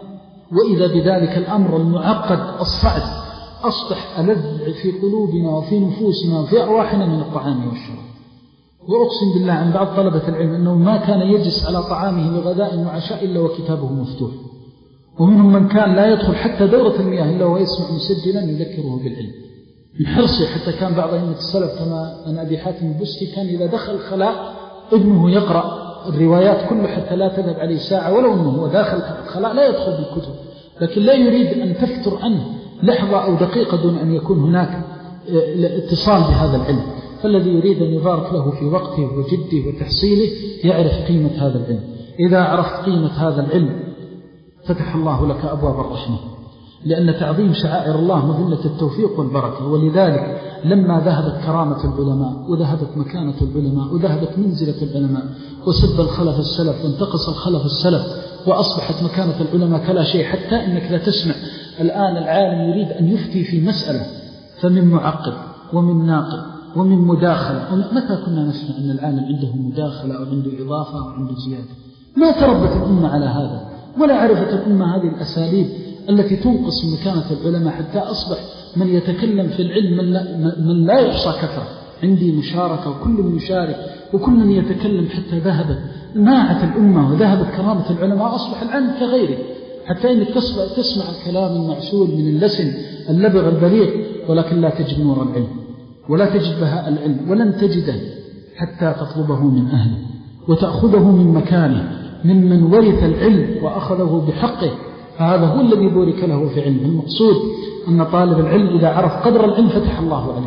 [SPEAKER 2] وإذا بذلك الأمر المعقد الصعب أصبح ألذ في قلوبنا وفي نفوسنا وفي أرواحنا من الطعام والشراب. وأقسم بالله عن بعض طلبة العلم أنه ما كان يجلس على طعامه وغداء وعشاء إلا وكتابه مفتوح، ومنهم من كان لا يدخل حتى دورة المياه إلا ويسمع مسجلا يذكره بالعلم من حرصه. حتى كان بعض أئمة السلف كما أن أبي حاتم البستي كان إذا دخل الخلاء ابنه يقرأ الروايات كله حتى لا تذهب عليه ساعة، ولو أنه هو داخل الخلاء لا يدخل بالكتب، لكن لا يريد أن تفتر عنه لحظة أو دقيقة دون أن يكون هناك اتصال بهذا العلم. فالذي يريد أن يبارك له في وقته وجده وتحصيله يعرف قيمة هذا العلم. إذا عرفت قيمة هذا العلم فتح الله لك أبواب الرحمة، لأن تعظيم شعائر الله مظلة التوفيق والبركة. ولذلك لما ذهبت كرامة العلماء وذهبت مكانة العلماء وذهبت منزلة العلماء وسب الخلف السلف وانتقص الخلف السلف وأصبحت مكانة العلماء كلا شيء، حتى إنك لا تسمع الآن العالم يريد أن يفتي في مسألة فمن معقد ومن ناقد ومن مداخلة. متى كنا نسمع أن العالم عنده مداخلة أو عنده إضافة أو عنده زيادة؟ ما تربت الأمة على هذا، ولا عرفت الأمة هذه الأساليب التي تنقص مكانة العلماء، حتى أصبح من يتكلم في العلم من لا, من لا يحصى كثرة. عندي مشاركة وكل يشارك وكل يتكلم، حتى ذهبت ناعت الأمة وذهبت كرامة العلماء، أصبح العلم كغيره، حتى إنك تسمع الكلام المعسول من اللسن اللبغ البليغ، ولكن لا تجد نور العلم ولا تجد بهاء العلم، ولن تجده حتى تطلبه من أهله وتأخذه من مكانه ممن ورث العلم وأخذه بحقه، فهذا هو الذي بورك له في علمه. المقصود أن طالب العلم إذا عرف قدر العلم فتح الله عليه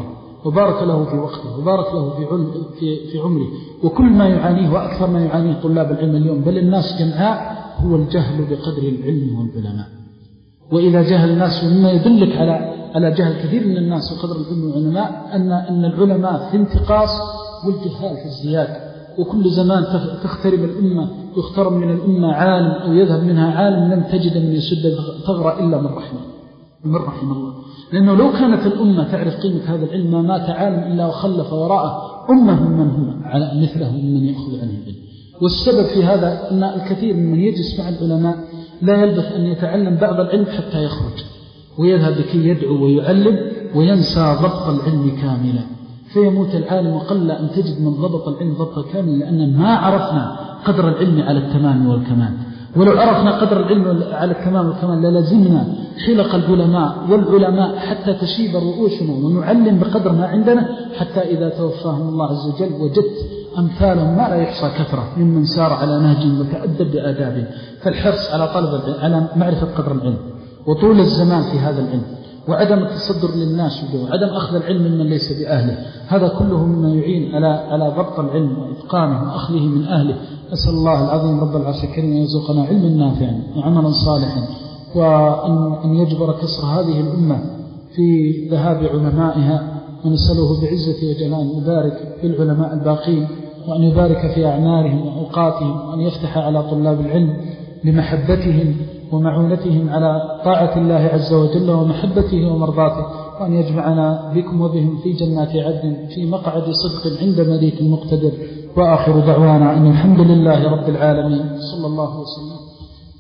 [SPEAKER 2] وبارك له في وقته وبارك له في في في عمره. وكل ما يعانيه وأكثر ما يعانيه طلاب العلم اليوم بل الناس جمعاء هو الجهل بقدر العلم والعلماء. وإذا جهل الناس، ومما يدلك على على جهل كثير من الناس وقدر العلم والعلماء أن أن العلماء في انتقاص والجهال في ازدياد. وكل زمان تخترب الأمة، يخترب من الأمة عالم أو يذهب منها عالم لم تجد من يسد ثغرة إلا من رحمه من رحم الله. لأنه لو كانت الأمة تعرف قيمة هذا العلم ما مات عالم إلا وخلف وراءه أمة من هم على مثله من يأخذ عنه العلم. والسبب في هذا أن الكثير من يجلس مع العلماء لا يلبث أن يتعلم بعض العلم حتى يخرج ويذهب لكي يدعو ويعلم وينسى ضبط العلم كاملا، فيموت العالم. وقل أن تجد من ضبط العلم ضبط كامل، لأن ما عرفنا قدر العلم على التمام والكمال. ولو عرفنا قدر العلم على التمام والكمال للزمنا خلق العلماء والعلماء حتى تشيب رؤوسنا ونعلم بقدر ما عندنا، حتى إذا توفاهم الله عز وجل وجدت أمثالهم ما لا يحصى كثرة ممن سار على نهج وتأدب بآدابه. فالحرص على طلب العلم، على معرفة قدر العلم وطول الزمان في هذا العلم، وعدم التصدر للناس وعدم أخذ العلم ممن ليس بأهله، هذا كله مما يعين على على ضبط العلم وإتقانه وأخذه من أهله. أسأل الله العظيم رب العرش الكريم أن يرزقنا علما نافعا وعملا صالحا، وأن يجبر كسر هذه الأمة في ذهاب علمائها. ونسأله بعزة وجلال يبارك في العلماء الباقين، وأن يبارك في أعمارهم وأوقاتهم، وأن يفتح على طلاب العلم لمحبتهم ومعونتهم على طاعة الله عز وجل ومحبته ومرضاته، وأن يجمعنا بكم وبهم في جنات عدن في مقعد صدق عند مليك مقتدر. وآخر دعوانا أن الحمد لله رب العالمين. صلى الله وسلم.